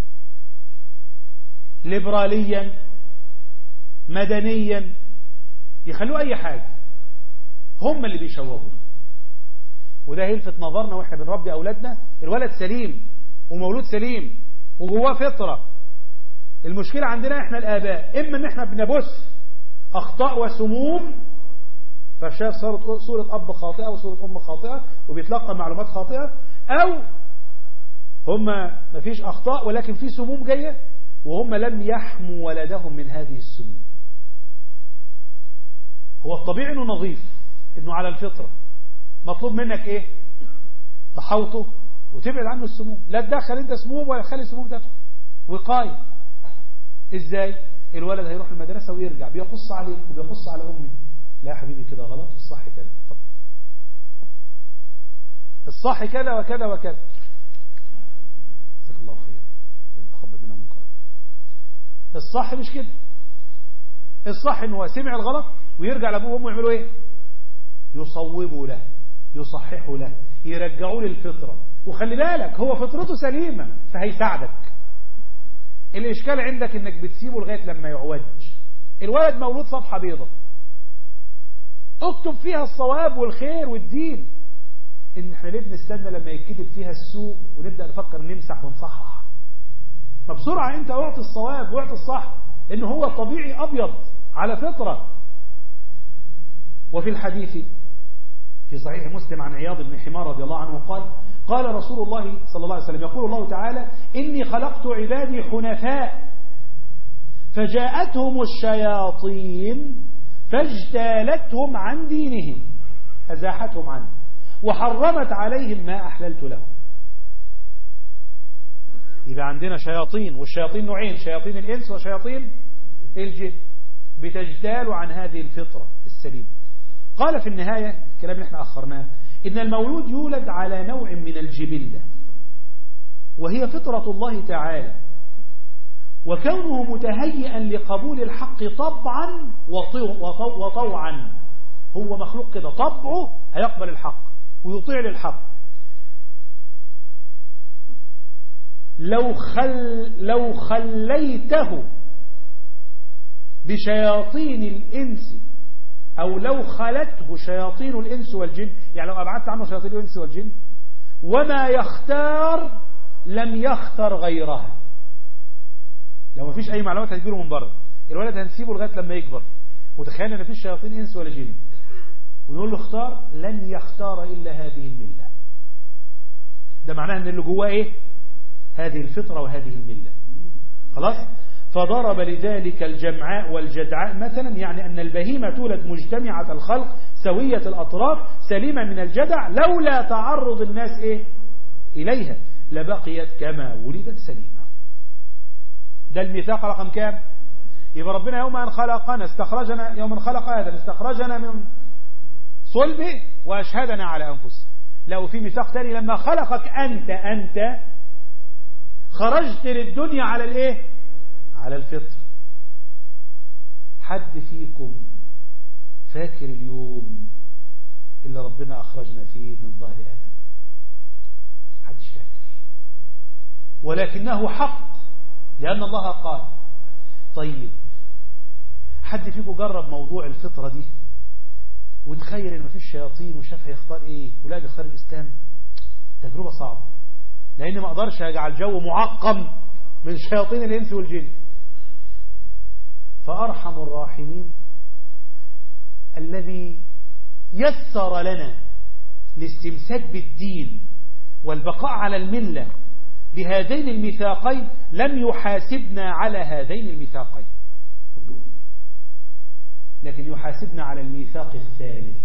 ليبراليا مدنيا، يخلوه أي حاجة، هم اللي بيشوهوه. وده يلفت نظرنا واحنا بنربي أولادنا، الولد سليم ومولود سليم وجواه فطرة. المشكلة عندنا احنا الآباء إما ان احنا بنبث أخطاء وسموم، فشاف صورة أب خاطئة وصورة أم خاطئة وبيتلقى معلومات خاطئة، أو هم مفيش أخطاء ولكن في سموم جاية وهم لم يحموا ولدهم من هذه السموم. هو الطبيعي انه نظيف، انه على الفطرة، مطلوب منك ايه؟ تحوطه وتبعد عنه السموم، لا تدخل انت سموم ولا تخلي السموم تدخل. وقاية ازاي؟ الولد هيروح المدرسة ويرجع بيقص عليك وبيقص على امي، لا يا حبيبي كده غلط، الصح كده، الصح كذا وكذا وكذا. جزاك الله خير، نتقبل منا ومنكم. الصح مش كده، الصح ان هو سمع الغلط ويرجع لابوه وامه يعملوا ايه؟ يصوبوا له، يصححوا له، يرجعوا للفطرة. وخلي بالك هو فطرته سليمة فهيساعدك. الإشكال عندك انك بتسيبه لغاية لما يعوج. الولد مولود صفحة بيضة، اكتب فيها الصواب والخير والدين. ان احنا ليه بنستنى لما يتكتب فيها السوء ونبدأ نفكر نمسح ونصحح؟ فبسرعة انت اعطي الصواب واعطي الصح. إنه هو طبيعي أبيض على فطرة. وفي الحديث في صحيح مسلم عن عياض بن حمار رضي الله عنه قال قال رسول الله صلى الله عليه وسلم يقول الله تعالى إني خلقت عبادي حنفاء فجاءتهم الشياطين فاجتالتهم عن دينهم أزاحتهم عنه وحرمت عليهم ما أحللت لهم. يبقى عندنا شياطين، والشياطين نوعين، شياطين الإنس وشياطين الجن، بتجتال عن هذه الفطرة السليمة. قال في النهاية الكلام اللي احنا أخرناه إن المولود يولد على نوع من الجبلة وهي فطرة الله تعالى، وكونه متهيئا لقبول الحق طبعا وطوعا. هو مخلوق كده طبعه هيقبل الحق ويطيع للحق. لو خليته بشياطين الإنس أو لو خلته شياطين الإنس والجن، يعني لو أبعدت عنه شياطين الإنس والجن وما يختار لم يختار غيرها. لو ما فيش أي معلومات هتجيله من بره، الولد هنسيبه لغاية لما يكبر وتخيل أن فيش شياطين إنس ولا جن ونقول له اختار، لن يختار إلا هذه الملة. ده معناه أن اللي جواه إيه؟ هذه الفطرة وهذه الملة. خلاص؟ فضرب لذلك الجمعاء والجدعاء مثلا، يعني أن البهيمة تولد مجتمعة الخلق سوية الأطراف سليمة من الجدع لولا تعرض الناس إيه؟ إليها لبقيت كما ولدت سليمة. ده الميثاق رقم كام؟ يبقى ربنا يوم أن خلقنا استخرجنا، يوم أن خلق آدم استخرجنا من صلبه وأشهدنا على أنفسنا. لو في ميثاق تاني لما خلقك أنت خرجت للدنيا على الإيه؟ على الفطر. حد فيكم فاكر اليوم اللي ربنا أخرجنا فيه من ظهر آدم؟ حدش فاكر، ولكنه حق لأن الله قال. طيب حد فيكم جرب موضوع الفطرة دي وتخيل ان مفيش شياطين وشاف هيختار ايه ولا بيختار الإسلام؟ تجربة صعبة، لأن ما أقدرش أجعل جو معقم من شياطين الإنس والجن. فأرحم الراحمين الذي يسر لنا الاستمساك بالدين والبقاء على الملة بهذين الميثاقين لم يحاسبنا على هذين الميثاقين، لكن يحاسبنا على الميثاق الثالث.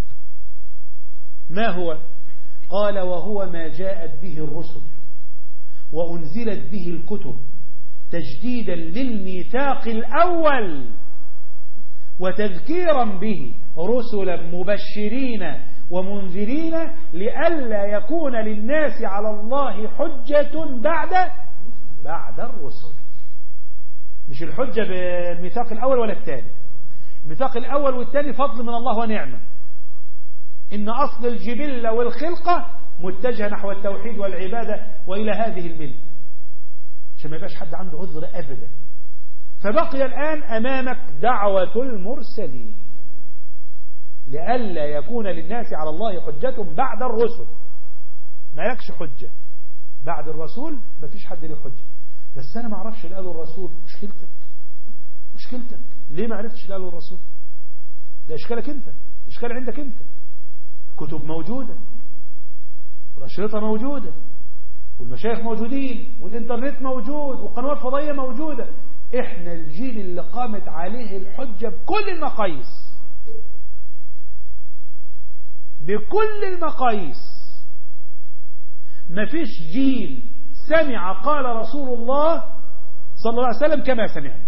ما هو؟ قال وهو ما جاءت به الرسل وأنزلت به الكتب تجديدا للميثاق الأول وتذكيرا به رسلا مبشرين ومنذرين لئلا يكون للناس على الله حجة بعد الرسل. مش الحجة بالميثاق الأول ولا الثاني. الميثاق الأول والثاني فضل من الله ونعمة، إن أصل الجبلة والخلقة متجهة نحو التوحيد والعبادة وإلى هذه الملة، عشان ما يبقاش حد عنده عذر أبدا. فبقي الآن أمامك دعوة المرسلين لئلا يكون للناس على الله حجة بعد الرسل. ما لكش حجة بعد الرسول، ما فيش حد له حجة. بس أنا ما أعرفش اللي قاله الرسول. مشكلتك ليه ما عرفتش اللي قاله الرسول؟ ده إشكالك أنت، إشكال عندك أنت. الكتب موجودة والأشرطة موجودة والمشايخ موجودين والإنترنت موجود وقنوات فضائية موجودة. إحنا الجيل اللي قامت عليه الحجة بكل المقاييس. مفيش جيل سمع قال رسول الله صلى الله عليه وسلم كما سمعنا.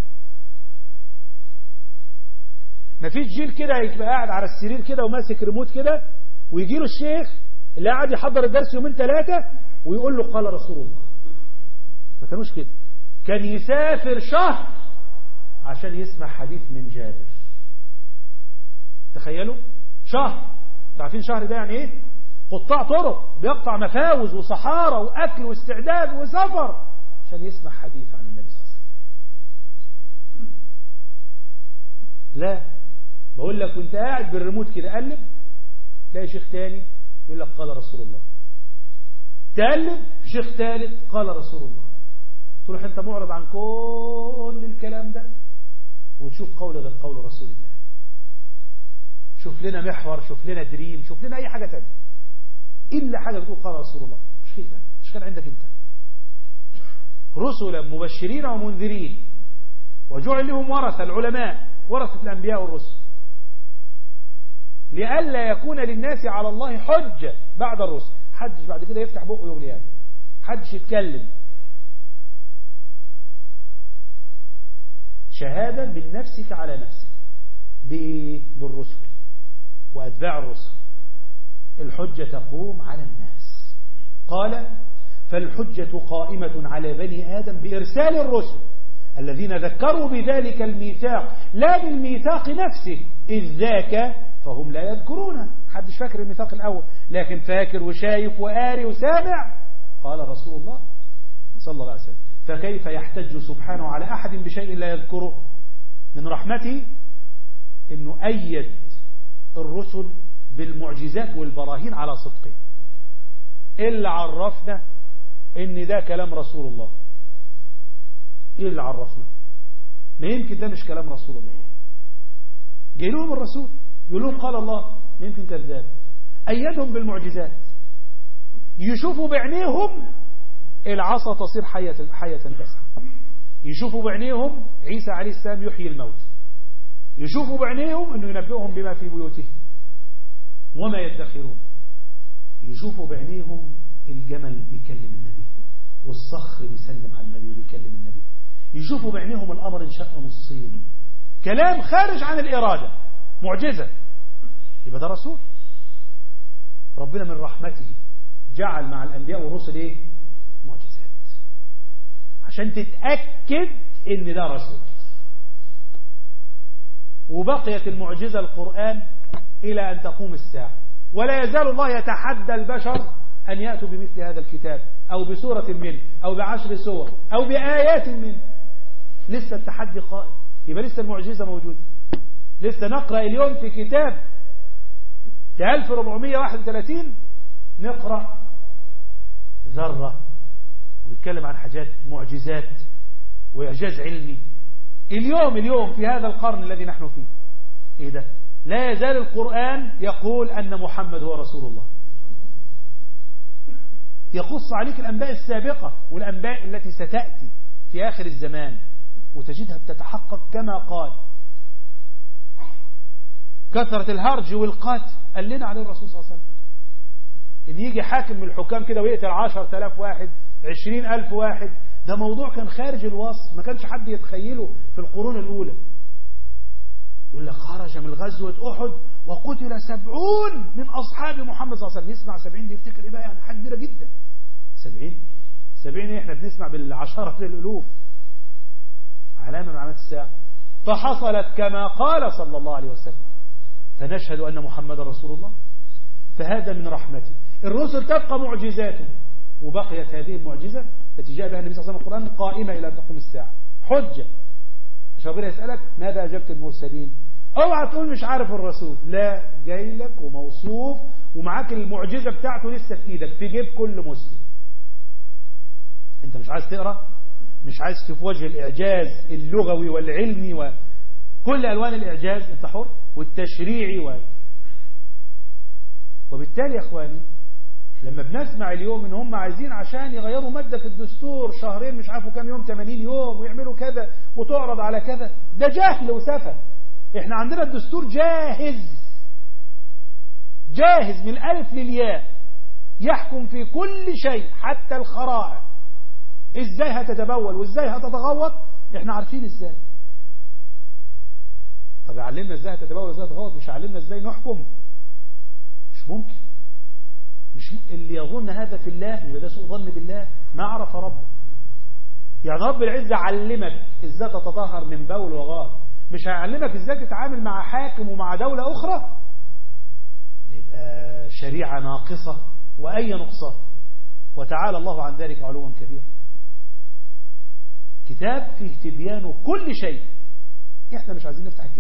مفيش جيل كده يبقى قاعد على السرير كده وماسك ريموت كده ويجي له الشيخ اللي قاعد يحضر الدرس يومين ثلاثة ويقول له قال رسول الله. ما كانوش كده، كان يسافر شهر عشان يسمع حديث من جابر. تخيلوا شهر. تعرفين شهر ده يعني ايه؟ قطاع طرق بيقطع مفاوز وصحارى واكل واستعداد وسفر عشان يسمع حديث عن النبي صلى الله عليه وسلم. لا، بقول لك وانت قاعد بالريموت كده قلب تلاقي شيخ تاني يقول لك قال رسول الله، تقلب شيخ ثالث قال رسول الله. تروح انت معرض عن كل الكلام ده وتشوف قول غير قول رسول الله. شوف لنا محور، شوف لنا دريم، شوف لنا أي حاجة تانية إلا حاجة بتقول قال رسول الله. مش كان عندك أنت رسلا مبشرين ومنذرين وجعل لهم ورثة، العلماء ورثة الأنبياء والرسل، لئلا يكون للناس على الله حجة بعد الرسل. حدش بعد كده يفتح بقه يغلي يعني، حدش يتكلم. شهادة من نفسك على نفسك بالرسل وأتباع الرسل. الحجة تقوم على الناس. قال فالحجة قائمة على بني آدم بإرسال الرسل الذين ذكروا بذلك الميثاق، لا بالميثاق نفسه، إذ ذاك فهم لا يذكرونه. حدش فاكر الميثاق الأول، لكن فاكر وشايف وقاري وسامع. قال رسول الله صلى الله عليه وسلم فكيف يحتج سبحانه على أحد بشيء لا يذكره؟ من رحمته أنه أيد الرسل بالمعجزات والبراهين على صدقه. إلا عرفنا ان ده كلام رسول الله. ايه اللي عرفنا؟ ما يمكن ده مش كلام رسول الله. جاي لهم الرسول يقول لهم قال الله، ما يمكن كذاب. ايدهم بالمعجزات، يشوفوا بعينيهم العصا تصير حية تسعى، يشوفوا بعينيهم عيسى عليه السلام يحيي الموت، يشوفوا بعينيهم انه ينبئهم بما في بيوتهم وما يدخرون، يشوفوا بعينيهم الجمل بيكلم النبي والصخر بيسلم على النبي وبيكلم النبي، يشوفوا بعينيهم الأمر انشق نصين، كلام خارج عن الإرادة، معجزة. يبقى ده رسول. ربنا من رحمته جعل مع الأنبياء والرسل ايه؟ معجزات، عشان تتأكد ان ده رسول. وبقيت المعجزة القرآن إلى أن تقوم الساعة، ولا يزال الله يتحدى البشر أن يأتوا بمثل هذا الكتاب أو بسورة منه أو ب10 سور أو بآيات منه. لسه التحدي قائم، يبقى لسه المعجزة موجودة. لسه نقرأ اليوم في كتاب في 1431 نقرأ ذرة ونتكلم عن حاجات معجزات وإعجاز علمي. اليوم في هذا القرن الذي نحن فيه، إيه ده؟ لا يزال القرآن يقول أن محمد هو رسول الله. يقص عليك الأنباء السابقة والأنباء التي ستأتي في آخر الزمان، وتجدها بتتحقق كما قال. كثرة الهرج والقتل قال لنا عليه الرسول صلى الله عليه وسلم إن يجي حاكم من الحكام كده ويقتل 10,000 واحد 20,000 واحد، ده موضوع كان خارج الوصف، ما كانش حد يتخيله في القرون الأولى. يقول لك خرج من غزوة أحد وقتل 70 من أصحاب محمد صلى الله عليه وسلم. يسمع 70 دي يفتكر إيه بقى؟ يعني حاجة كبيرة جدا. 70 إيه؟ إحنا بنسمع بالعشرة الألوف. علامة من علامات الساعة. فحصلت كما قال صلى الله عليه وسلم، فنشهد أن محمد رسول الله. فهذا من رحمته. الرسل تبقى معجزاته، وبقيت هذه المعجزة التي جاء بها النبي صلى الله عليه وسلم القرآن قائمة إلى أن تقوم الساعة، حجة. عشان ربنا يسألك ماذا أجبت المرسلين؟ اوعى تقول مش عارف الرسول، لا، جاي لك وموصوف ومعاك المعجزة بتاعته لسه في ايدك في جيب كل مسلم. انت مش عايز تقرأ، مش عايز في وجه الإعجاز اللغوي والعلمي وكل ألوان الإعجاز، انت حر، والتشريعي وبالتالي يا اخواني لما بنسمع اليوم ان هم عايزين عشان يغيروا مادة في الدستور شهرين مش عارفوا كام يوم 80 يوم ويعملوا كذا وتعرض على كذا، ده جهل وسفه. احنا عندنا الدستور جاهز من الألف للياء، يحكم في كل شيء حتى الخرائع. ازاي هتتبول وازاي هتتغوط احنا عارفين ازاي. طب يعلمنا ازاي هتتبول وازاي هتتغوط، مش يعلمنا ازاي نحكم؟ مش ممكن. اللي يظن هذا في الله يبقى ده سوء ظن بالله، ما عرف ربه. يعني رب العزة علمك ازاي تتطهر من بول وغائط، مش هيعلمك ازاي تتعامل مع حاكم ومع دولة اخرى؟ يبقى شريعة ناقصة واي نقصان، وتعالى الله عن ذلك علوا كبيرا. كتاب فيه تبيان كل شيء. احنا مش عايزين نفتح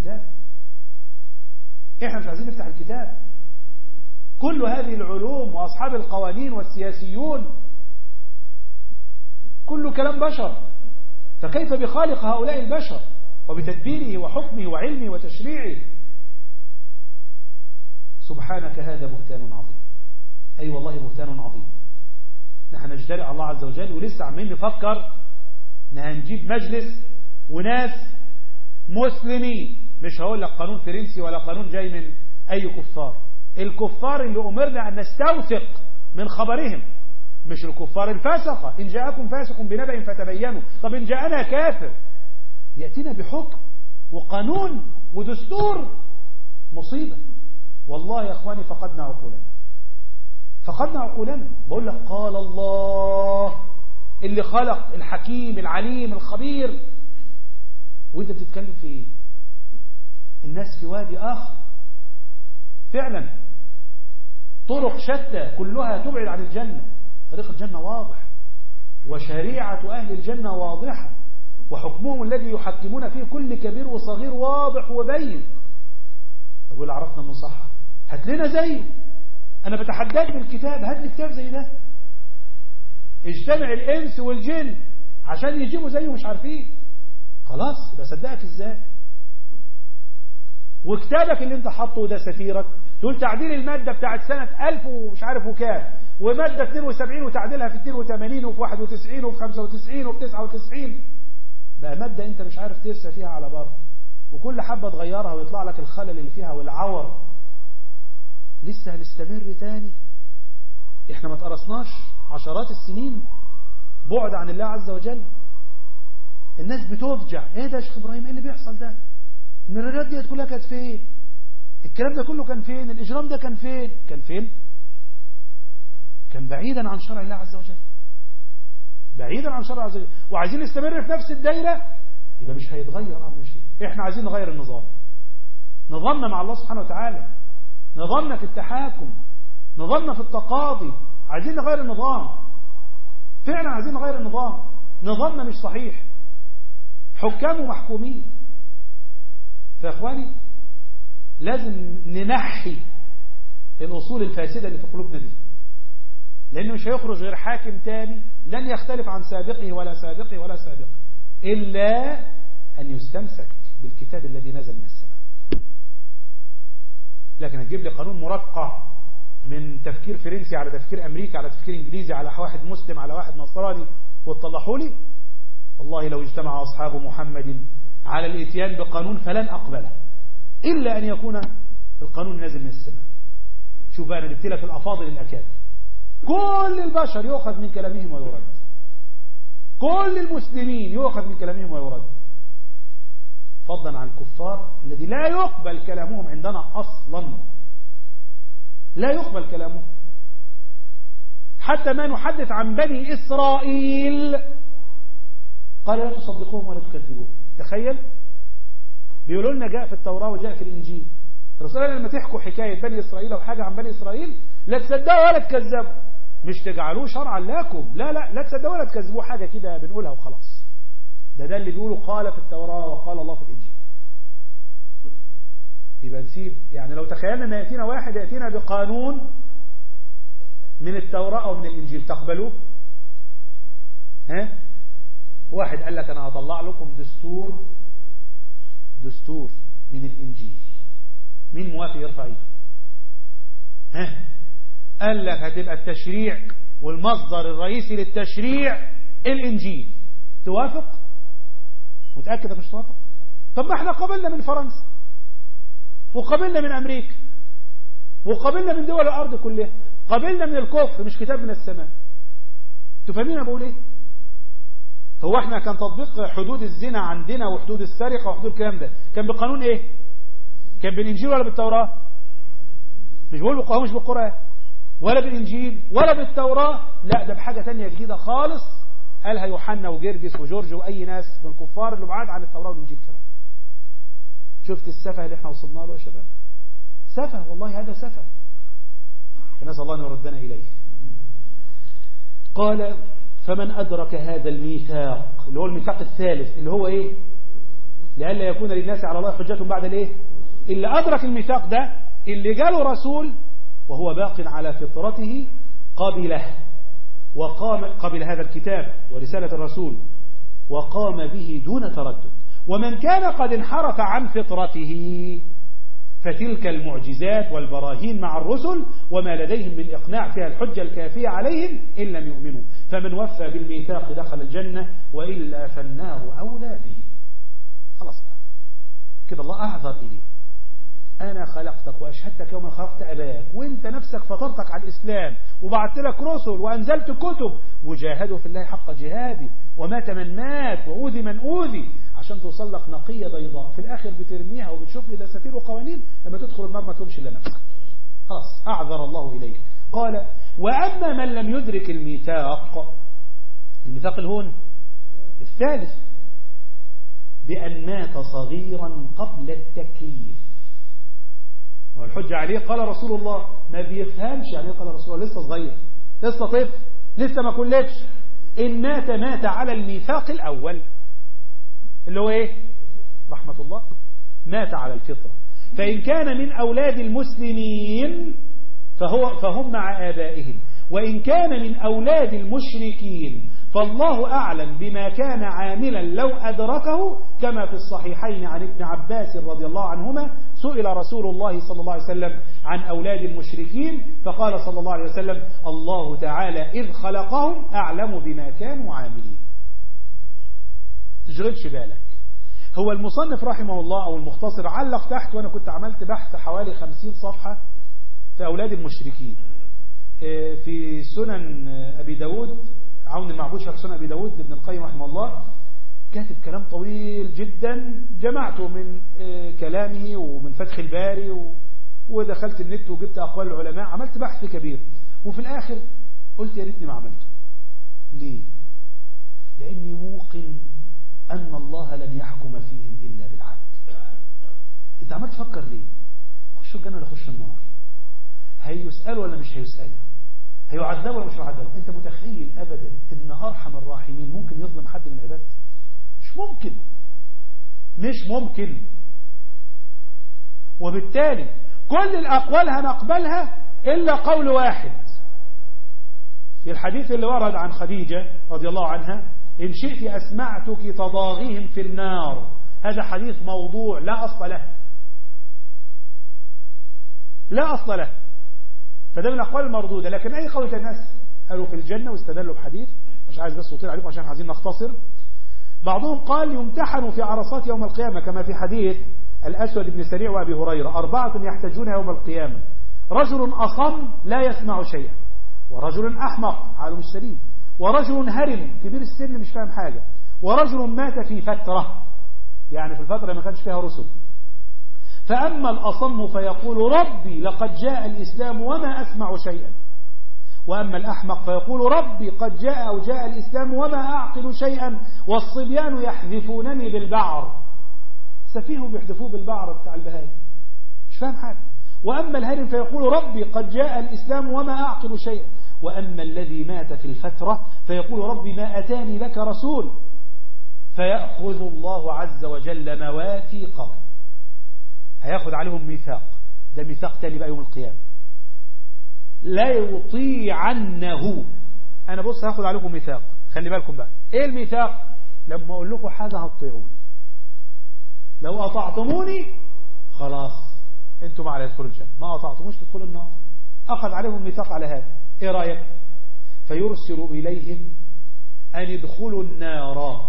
الكتاب. كل هذه العلوم وأصحاب القوانين والسياسيون كله كلام بشر، فكيف بخالق هؤلاء البشر؟ وبتدبيره وحكمه وعلمه وتشريعه. سبحانك هذا بهتان عظيم. أي والله بهتان عظيم. نحن نجترئ الله عز وجل ولسه عمالين نفكر ان هنجيب مجلس وناس مسلمين، مش هقول لك قانون فرنسي ولا قانون جاي من أي كفار، الكفار اللي أمرنا أن نستوثق من خبرهم، مش الكفار الفاسقة. إن جاءكم فاسق بنبأ فتبينوا. طب إن جاءنا كافر يأتينا بحكم وقانون ودستور، مصيبة والله يا أخواني. فقدنا عقولنا. بقول لك قال الله اللي خلق، الحكيم العليم الخبير، وانت بتتكلم في ايه؟ الناس في وادي آخر فعلا، طرق شتى كلها تبعد عن الجنة. طريق الجنة واضح، وشريعة أهل الجنة واضحة، وحكمهم الذي يحكمون فيه كل كبير وصغير واضح وبين. أقول عرفنا المصحح، هات لنا زيه. أنا بتحداك بالكتاب، هات لي كتاب زي ده. اجتمع الإنس والجن عشان يجيبوا زيه، مش عارفين. خلاص يبقى صدقك ازاي؟ وكتابك اللي انت حاطه ده سفيرك، تقول تعديل المادة بتاعت سنة 1000 ومش عارف وكام، ومادة 72 وتعديلها في 82 وفي 91 وفي 95 وفي 99. بقى مادة انت مش عارف ترسى فيها على بر، وكل حبة تغيرها ويطلع لك الخلل اللي فيها والعور. لسه هنستمر تاني؟ احنا ما تقرصناش عشرات السنين بعد عن الله عز وجل. الناس بتفجع، ايه ده يا شيخ ابراهيم؟ ايه اللي بيحصل ده؟ المليونات دي كلها كانت فين؟ الكلام ده كله كان فين؟ الاجرام ده كان فين؟ كان بعيدا عن شرع الله عز وجل، بعيدا عن شرع الله عز وجل. وعايزين نستمر في نفس الدايره، يبقى مش هيتغير امر شيء. احنا عايزين نغير النظام، نظامنا مع الله سبحانه وتعالى، نظامنا في التحاكم، نظامنا في التقاضي. عايزين نغير النظام، فعلا عايزين نغير النظام. نظامنا مش صحيح، حكام ومحكومين. فيا اخواني لازم ننحي الأصول الفاسدة اللي في قلوبنا دي، لأنه مش هيخرج غير حاكم تاني لن يختلف عن سابقه ولا سابقه ولا سابقه، إلا أن يستمسك بالكتاب الذي نزل من السماء. لكن هتجيب لي قانون مرقع من تفكير فرنسي على تفكير أمريكي على تفكير إنجليزي على واحد مسلم على واحد نصراني وتطلعوا لي؟ والله لو اجتمع أصحاب محمد على الاتيان بقانون فلن أقبله إلا أن يكون القانون نازل من السماء. شوف بقى، أنا جبت لك الأفاضل الأكابر، كل البشر يؤخذ من كلامهم ويرد، كل المسلمين يؤخذ من كلامهم ويرد، فضلا عن الكفار الذي لا يقبل كلامهم عندنا أصلا، لا يقبل كلامهم. حتى ما نحدث عن بني إسرائيل قال لا تصدقوهم ولا تكذبوهم. تخيل، بيقولوا لنا جاء في التوراة وجاء في الإنجيل. الرسول لما تحكوا حكاية بني إسرائيل أو حاجة عن بني إسرائيل لا تصدقوا ولا تكذبوا، مش تجعلوه شرعا لكم، لا تصدقوا ولا تكذبوا، حاجة كده بنقولها وخلاص. ده اللي بيقولوا قال في التوراة وقال الله في الإنجيل. يبقى نسيب، يعني لو تخيلنا أن يأتينا واحد يأتينا بقانون من التوراة أو من الإنجيل، تقبلوه؟ واحد قال لك أنا هطلع لكم دستور من الإنجيل، مين موافق يرفع ايده؟ قال لك هتبقى التشريع والمصدر الرئيسي للتشريع الإنجيل، توافق؟ متأكد مش توافق؟ طب ما احنا قبلنا من فرنسا وقبلنا من أمريكا وقبلنا من دول الأرض كلها، قبلنا من الكفر، مش كتاب من السماء. تفهمين أنا بقول ايه؟ هو احنا كان تطبيق حدود الزنا عندنا وحدود السرقة وحدود الكلام ده كان بقانون ايه؟ كان بالإنجيل ولا بالتوراة؟ مش بقول مش بالقرآن ولا بالإنجيل ولا بالتوراة، لا ده بحاجة تانية جديدة خالص قالها يوحنا وجرجس وجورج وأي ناس من الكفار اللي بعاد عن التوراة والإنجيل كمان. شفت السفه اللي احنا وصلنا له يا شباب؟ سفه والله، هذا سفه، فنسأل الله أن يردنا إليه. قال فمن أدرك هذا الميثاق، اللي هو الميثاق الثالث، اللي هو إيه؟ لئلا يكون للناس على الله حجة بعد الإيه؟ اللي أدرك الميثاق ده، اللي جاله رسول وهو باق على فطرته قبله، وقام قبل هذا الكتاب ورسالة الرسول وقام به دون تردد، ومن كان قد انحرف عن فطرته فتلك المعجزات والبراهين مع الرسل وما لديهم من إقناع فيها الحجة الكافية عليهم إن لم يؤمنوا، فمن وفى بالميثاق دخل الجنة وإلا فالنار أولى به. خلاص بقى كده الله أعذر إليه. أنا خلقتك وأشهدتك يوم خلقت أباك، وإنت نفسك فطرتك على الإسلام، وبعثت لك رسل وأنزلت كتب، وجاهدوا في الله حق جهادي، ومات من مات وأوذي من أوذي، عشان توصل لك نقية بيضاء، في الآخر بترميها وبتشوف لي دساتير وقوانين، لما تدخل النار ما تلومش إلا نفسك. خلاص أعذر الله إليه. قال: وأما من لم يدرك الميثاق، الميثاق الهون الثالث، بأن مات صغيرا قبل التكليف. والحجة عليه قال رسول الله، ما بيفهمش يعني قال رسول الله، لسه صغير، لسه طفل، لسه ما كلفش. إن مات على الميثاق الأول اللي هو إيه؟ رحمة الله، مات على الفطرة. فإن كان من أولاد المسلمين فهم مع آبائهم، وإن كان من أولاد المشركين فالله أعلم بما كان عاملا لو أدركه، كما في الصحيحين عن ابن عباس رضي الله عنهما سئل رسول الله صلى الله عليه وسلم عن أولاد المشركين فقال صلى الله عليه وسلم: الله تعالى إذ خلقهم أعلم بما كانوا عاملين. تشغلش بالك. هو المصنف رحمه الله أو المختصر علق تحت، وأنا كنت عملت بحث حوالي 50 صفحة في أولاد المشركين في سنن أبي داود، عون المعبود شرح سنن أبي داود لابن القيم رحمه الله، كاتب كلام طويل جدا جمعته من كلامه ومن فتح الباري ودخلت النت وجبت أقوال العلماء، عملت بحث كبير، وفي الآخر قلت يا ريتني ما عملته. ليه؟ لأني موقن أن الله لن يحكم فيهم إلا بالعدل. أنت عمال تفكر ليه؟ خشوا الجنة ولا خشوا النار؟ هيسألوا ولا مش هيسألوا؟ هيعذبوا ولا مش هيعذبوا؟ أنت متخيل أبدا أن أرحم الراحمين ممكن يظلم حد من العباد؟ مش ممكن، مش ممكن. وبالتالي كل الأقوال هنقبلها إلا قول واحد في الحديث اللي ورد عن خديجة رضي الله عنها: إن شئت أسمعتك تضاغيهم في النار. هذا حديث موضوع لا أصل له، لا أصل له، فده من الأقوال المردودة. لكن أي قول الناس قالوا في الجنة واستدلوا بحديث، مش عايز بس أطيل عليكم عشان عايزين نختصر. بعضهم قال يمتحنوا في عرصات يوم القيامة، كما في حديث الأسود بن سريع وأبي هريرة: 4 يحتجون يوم القيامة: رجل أصم لا يسمع شيئا، ورجل أحمق عالم السليم، ورجل هرم كبير السن مش فاهم حاجة، ورجل مات في فترة، يعني في الفترة ما كانش فيها رسل. فأما الأصم فيقول: ربي لقد جاء الإسلام وما أسمع شيئا. وأما الأحمق فيقول: ربي قد جاء أو جاء الإسلام وما أعقل شيئا، والصبيان يحذفونني بالبعر. سفيه بيحذفوه بالبعر بتاع البهايم، مش فاهم حاجة. وأما الهرم فيقول: ربي قد جاء الإسلام وما أعقل شيئا. وأما الذي مات في الفترة فيقول: ربي ما أتاني لك رسول. فيأخذ الله عز وجل مواثيقهم، هياخد عليهم ميثاق، ده ميثاق تاني بقى يوم القيامة: لا يطيعنه. أنا بص هاخد عليكم ميثاق، خلي بالكم بقى إيه الميثاق؟ لما أقول لكم حاجة هتطيعوني، لو أطعتموني خلاص أنتم على يدخلوا الجنة، ما أطعتموش تدخلوا النار. أخذ عليهم ميثاق على هذا، إيه رأيك؟ فيرسل إليهم أن يدخلوا النار.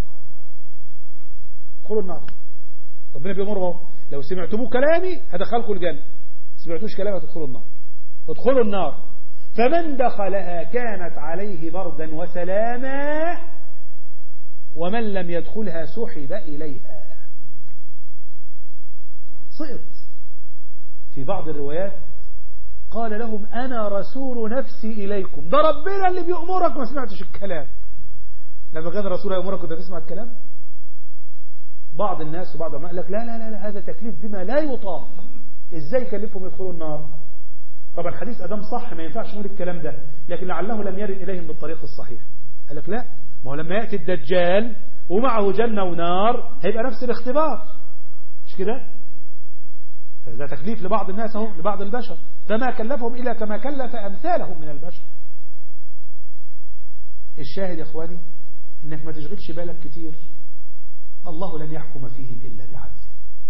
ادخلوا النار، ربنا بيأمرهم لو سمعتموا كلامي هدخلكم الجنة، سمعتوش كلامي هتدخلوا النار. ادخلوا النار، فمن دخلها كانت عليه بردا وسلاما، ومن لم يدخلها سحب إليها. سقط. في بعض الروايات قال لهم: أنا رسول نفسي إليكم. ده ربنا اللي بيأمرك، ما سمعتش الكلام. لما كان الرسول يأمرك كنت تسمع الكلام؟ بعض الناس وبعض العلماء قال لك: لا لا لا، هذا تكليف بما لا يطاق، إزاي يكلفهم يدخلوا النار؟ طبعا الحديث أدام صح ما ينفعش نقول الكلام ده، لكن لعله لم يرد إليهم بالطريق الصحيح. قال لك: لا، ما هو لما يأتي الدجال ومعه جنة ونار هيبقى نفس الاختبار، مش كده؟ فده تكليف لبعض الناس اهو، لبعض البشر، فما كلفهم إلا كما كلف أمثالهم من البشر. الشاهد يا إخواني إنك ما تشغلش بالك كتير، الله لن يحكم فيهم إلا بعدله،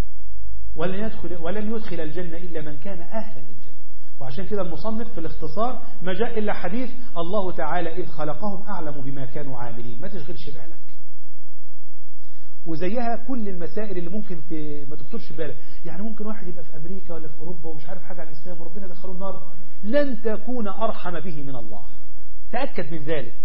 ولن يدخل الجنة إلا من كان أهلا للجنة. وعشان كده المصنف في الاختصار ما جاء إلا حديث الله تعالى إذ خلقهم أعلم بما كانوا عاملين، ما تشغلش بالك. وزيها كل المسائل اللي ممكن ما تخطرش بالك. يعني ممكن واحد يبقى في أمريكا ولا في أوروبا ومش عارف حاجة عن الإسلام وربنا دخله النار، لن تكون أرحم به من الله، تأكد من ذلك.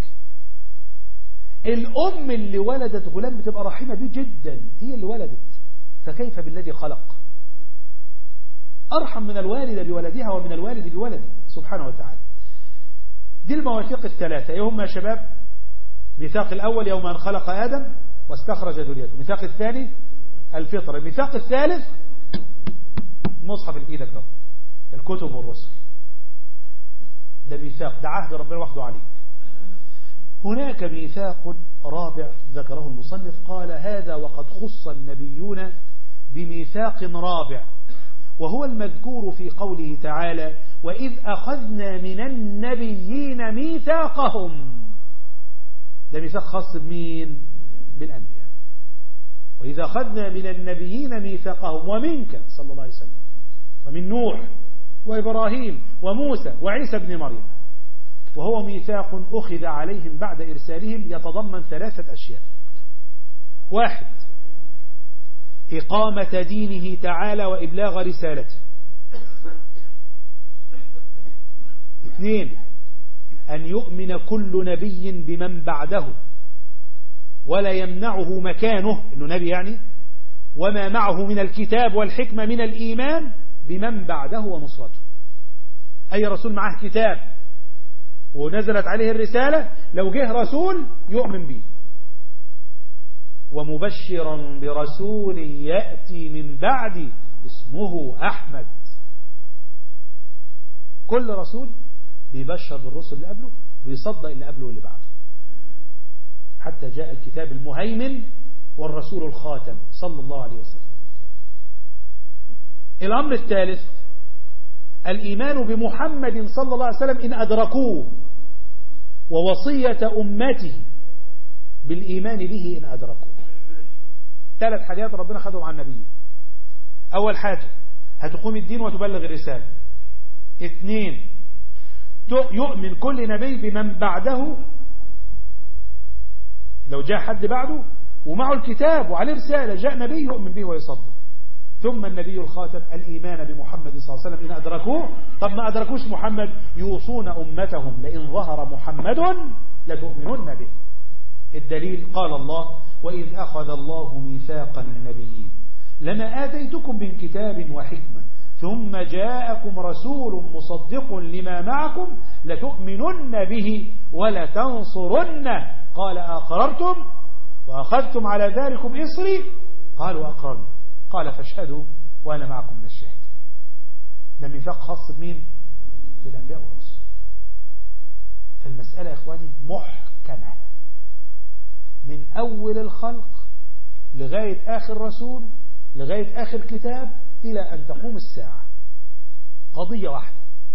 الأم اللي ولدت غلام بتبقى رحيمة به جدا، هي اللي ولدت، فكيف بالذي خلق؟ أرحم من الوالدة بولدها ومن الوالد بولده سبحانه وتعالى. دي المواثيق الثلاثة. ايه هم يا شباب؟ ميثاق الأول يوم أن خلق آدم واستخرج ذريته. الميثاق الثاني الفطرة. الميثاق الثالث المصحف اللي في ايدك ده، الكتب والرسل. ده ميثاق، ده عهد ربنا واخده عليك. هناك ميثاق رابع ذكره المصنف، قال هذا وقد خص النبيون بميثاق رابع، وهو المذكور في قوله تعالى وإذ أخذنا من النبيين ميثاقهم. ده ميثاق خاص بمين؟ بالأنبياء. وإذا أخذنا من النبيين ميثاقهم ومنك صلى الله عليه وسلم ومن نوح وإبراهيم وموسى وعيسى بن مريم. وهو ميثاق أخذ عليهم بعد إرسالهم، يتضمن 3 أشياء. 1 إقامة دينه تعالى وإبلاغ رسالته. 2 أن يؤمن كل نبي بمن بعده ولا يمنعه مكانه إنه نبي يعني وما معه من الكتاب والحكمة من الإيمان بمن بعده ونصرته. أي رسول معه كتاب ونزلت عليه الرسالة، لو جه رسول يؤمن به. ومبشرا برسول يأتي من بعد اسمه أحمد. كل رسول بيبشر بالرسل اللي قبله ويصدق اللي قبله واللي بعده، حتى جاء الكتاب المهيمن والرسول الخاتم صلى الله عليه وسلم. الأمر الثالث الإيمان بمحمد صلى الله عليه وسلم إن أدركوه، ووصية أمته بالإيمان به إن أدركوه. 3 حاجات ربنا خدهم عن النبي. أول حاجة هتقوم الدين وتبلغ الرسالة. 2 يؤمن كل نبي بمن بعده، لو جاء حد بعده ومعه الكتاب وعليه رسالة جاء نبي يؤمن به ويصدق. ثم النبي الخاتم الإيمان بمحمد صلى الله عليه وسلم إن أدركوه. طب ما أدركوش محمد يوصون أمتهم لئن ظهر محمد لتؤمنن به. الدليل قال الله وإذ أخذ الله ميثاق النبيين لما آتيتكم من كتاب وحكمة ثم جاءكم رسول مصدق لما معكم لتؤمنن به ولتنصرنه قال أقررتم وأخذتم على ذلكم إصري قالوا أقررنا قال فاشهدوا وأنا معكم من الشاهدين. ده ميثاق خاص بمين؟ بالأنبياء والرسل. فالمسألة يا إخواني محكمة من أول الخلق لغاية آخر رسول لغاية آخر كتاب إلى أن تقوم الساعة. قضية واحدة،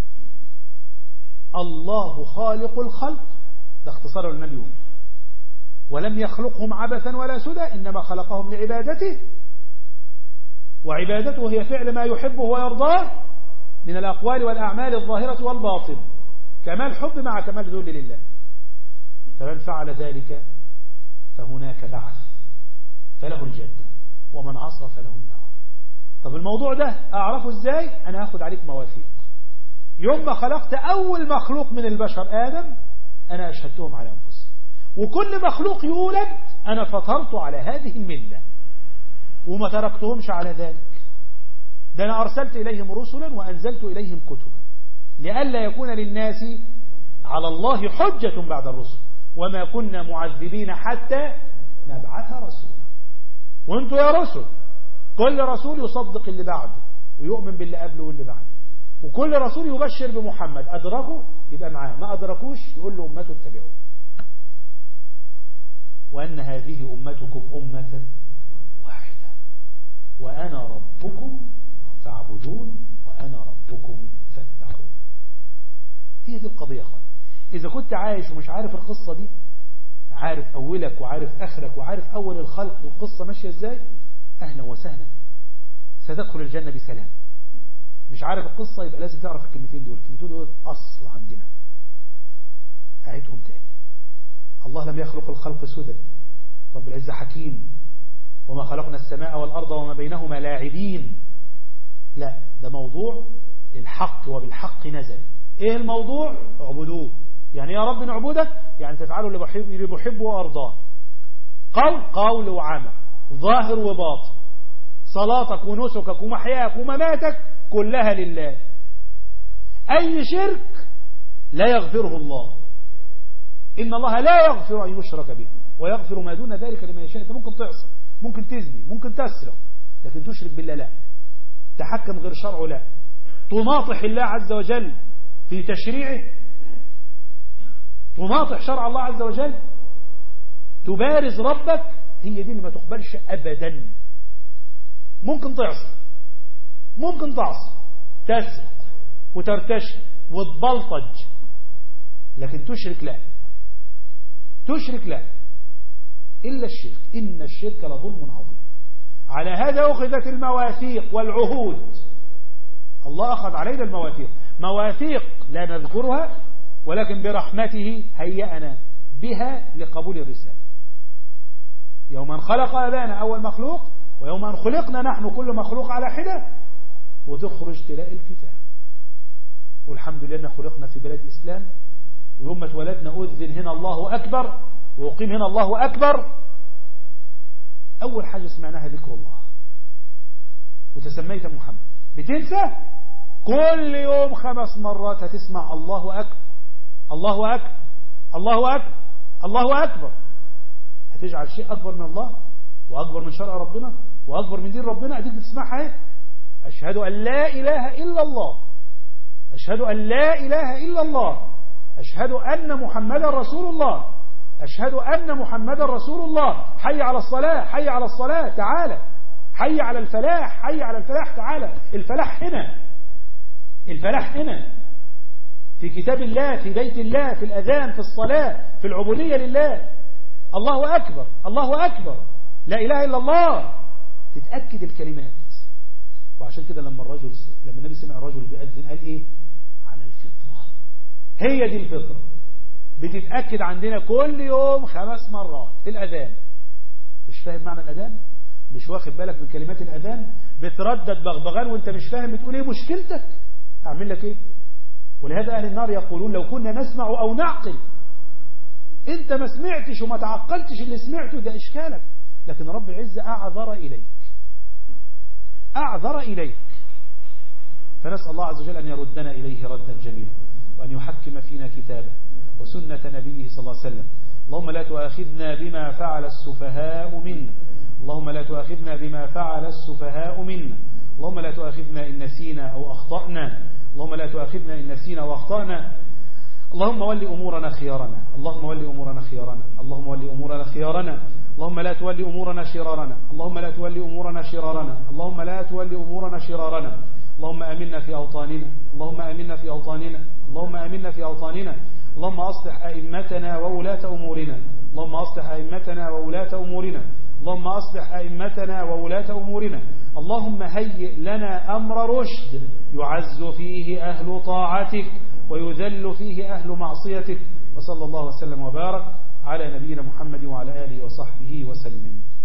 الله خالق الخلق، ده اختصار لنا اليوم، ولم يخلقهم عبثا ولا سدى، إنما خلقهم لعبادته، وعبادته هي فعل ما يحبه ويرضاه من الأقوال والأعمال الظاهرة والباطن، كمال حب مع كمال ذل لله. فمن فعل ذلك فهناك بعث فله الجنة ومن عصى فله النار. طب الموضوع ده أعرفه إزاي؟ أنا هاخد عليك مواثيق. يوم ما خلقت أول مخلوق من البشر آدم أنا أشهدتهم على أنفسهم، وكل مخلوق يولد أنا فطرت على هذه الملة وما تركتهمش على ذلك. ده أنا أرسلت إليهم رسلا وأنزلت إليهم كتبا لئلا يكون للناس على الله حجة بعد الرسل وما كنا معذبين حتى نبعث رسولا. وانتوا يا رسل كل رسول يصدق اللي بعده ويؤمن باللي قبله واللي بعده، وكل رسول يبشر بمحمد، أدركوا يبقى معاه، ما أدركوش يقول له أمته اتبعوه. وأن هذه أمتكم أمة واحدة وأنا ربكم فاعبدون وأنا ربكم فاتقون. هي دي القضية يا أخوان. إذا كنت عايش ومش عارف القصة دي عارف أولك وعارف آخرك وعارف أول الخلق والقصة ماشية إزاي، أهلا وسهلا، ستدخل الجنة بسلام. مش عارف القصة يبقى لازم تعرف الكلمتين دول. الكلمتين دول أصل عندنا. أعيدهم تاني. الله لم يخلق الخلق سدى، رب العزة حكيم، وما خلقنا السماء والأرض وما بينهما لاعبين. لا، ده موضوع الحق وبالحق نزل. ايه الموضوع؟ اعبدوه. يعني يا رب نعبدك، يعني تفعلوا اللي بحبه وأرضاه، قول وعمل، ظاهر وباطن، صلاتك ونسكك ومحياك ومماتك كلها لله. أي شرك لا يغفره الله. إن الله لا يغفر أن يشرك به ويغفر ما دون ذلك لمن يشاء. أنت ممكن تعصي، ممكن تزني، ممكن تسرق، لكن تشرك بالله لا. تحكم غير شرعه لا. تناطح الله عز وجل في تشريعه، تناطح شرع الله عز وجل، تبارز ربك، هي دي اللي ما تقبلش أبدا. ممكن تعصي، ممكن تعصي، تسرق وترتشي وتبلطج، لكن تشرك لا. تشرك لا، إلا الشرك. إن الشرك لظلم عظيم. على هذا أخذت المواثيق والعهود. الله أخذ علينا المواثيق، مواثيق لا نذكرها، ولكن برحمته هيأنا بها لقبول الرسالة. يوم أن خلق أبانا أول مخلوق، ويوم أن خلقنا نحن كل مخلوق على حدة، وتخرج تلاقي الكتاب. والحمد لله أن خلقنا في بلد إسلام، ويوم ما اتولدنا أذن هنا الله أكبر، ويقيم هنا الله أكبر. أول حاجة سمعناها ذكر الله، وتسميت محمد. بتنسى؟ كل يوم 5 مرات هتسمع الله أكبر، الله أكبر، الله أكبر، الله أكبر. هتجعل شيء أكبر من الله وأكبر من شرع ربنا وأكبر من دين ربنا؟ أديك تسمعها ايه؟ أشهد أن لا إله إلا الله، أشهد أن لا إله إلا الله، أشهد أن محمدا رسول الله، أشهد أن محمدا رسول الله. حي على الصلاة، حي على الصلاة، تعالى. حي على الفلاح، حي على الفلاح، تعالى. الفلاح هنا، الفلاح هنا في كتاب الله، في بيت الله، في الأذان، في الصلاة، في العبودية لله. الله أكبر، الله أكبر، لا إله إلا الله. تتأكد الكلمات. وعشان كده لما النبي سمع الرجل بيأذن قال إيه؟ على الفطرة. هي دي الفطرة. بتتأكد عندنا كل يوم 5 مرات في الأذان. مش فاهم معنى الأذان؟ مش واخد بالك من كلمات الأذان؟ بتردد بغبغان وانت مش فاهم، بتقول ايه مشكلتك؟ أعمل لك ايه؟ ولهذا أهل النار يقولون لو كنا نسمع أو نعقل. انت ما سمعتش وما تعقلتش اللي سمعته، ده إشكالك. لكن رب العزة أعذر إليك، أعذر إليك. فنسأل الله عز وجل أن يردنا إليه ردا جميلا، وأن يحكم فينا كتابه وسنة نبيه صلى الله عليه وسلم. اللهم لا تؤاخذنا بما فعل السفهاء منا، اللهم لا تؤاخذنا بما فعل السفهاء منا، اللهم لا تؤاخذنا إن نسينا أو أخطأنا، اللهم لا تؤاخذنا إن نسينا وأخطأنا. اللهم ولي أمورنا خيارنا، اللهم ولي أمورنا خيارنا، اللهم ولي أمورنا خيارنا، اللهم لا تولي أمورنا شرارنا، اللهم لا تولي أمورنا شرارنا، اللهم لا تولي أمورنا شرارنا. اللهم آمنا في أوطاننا، اللهم آمنا في أوطاننا، اللهم آمنا في أوطاننا. اللهم أصلح أئمتنا وولاة أمورنا، اللهم أصلح أئمتنا وولاة أمورنا، اللهم أصلح أئمتنا وولاة أمورنا. اللهم هيئ لنا أمر رشد يعز فيه أهل طاعتك ويذل فيه أهل معصيتك. وصلى الله وسلم وبارك على نبينا محمد وعلى آله وصحبه وسلم.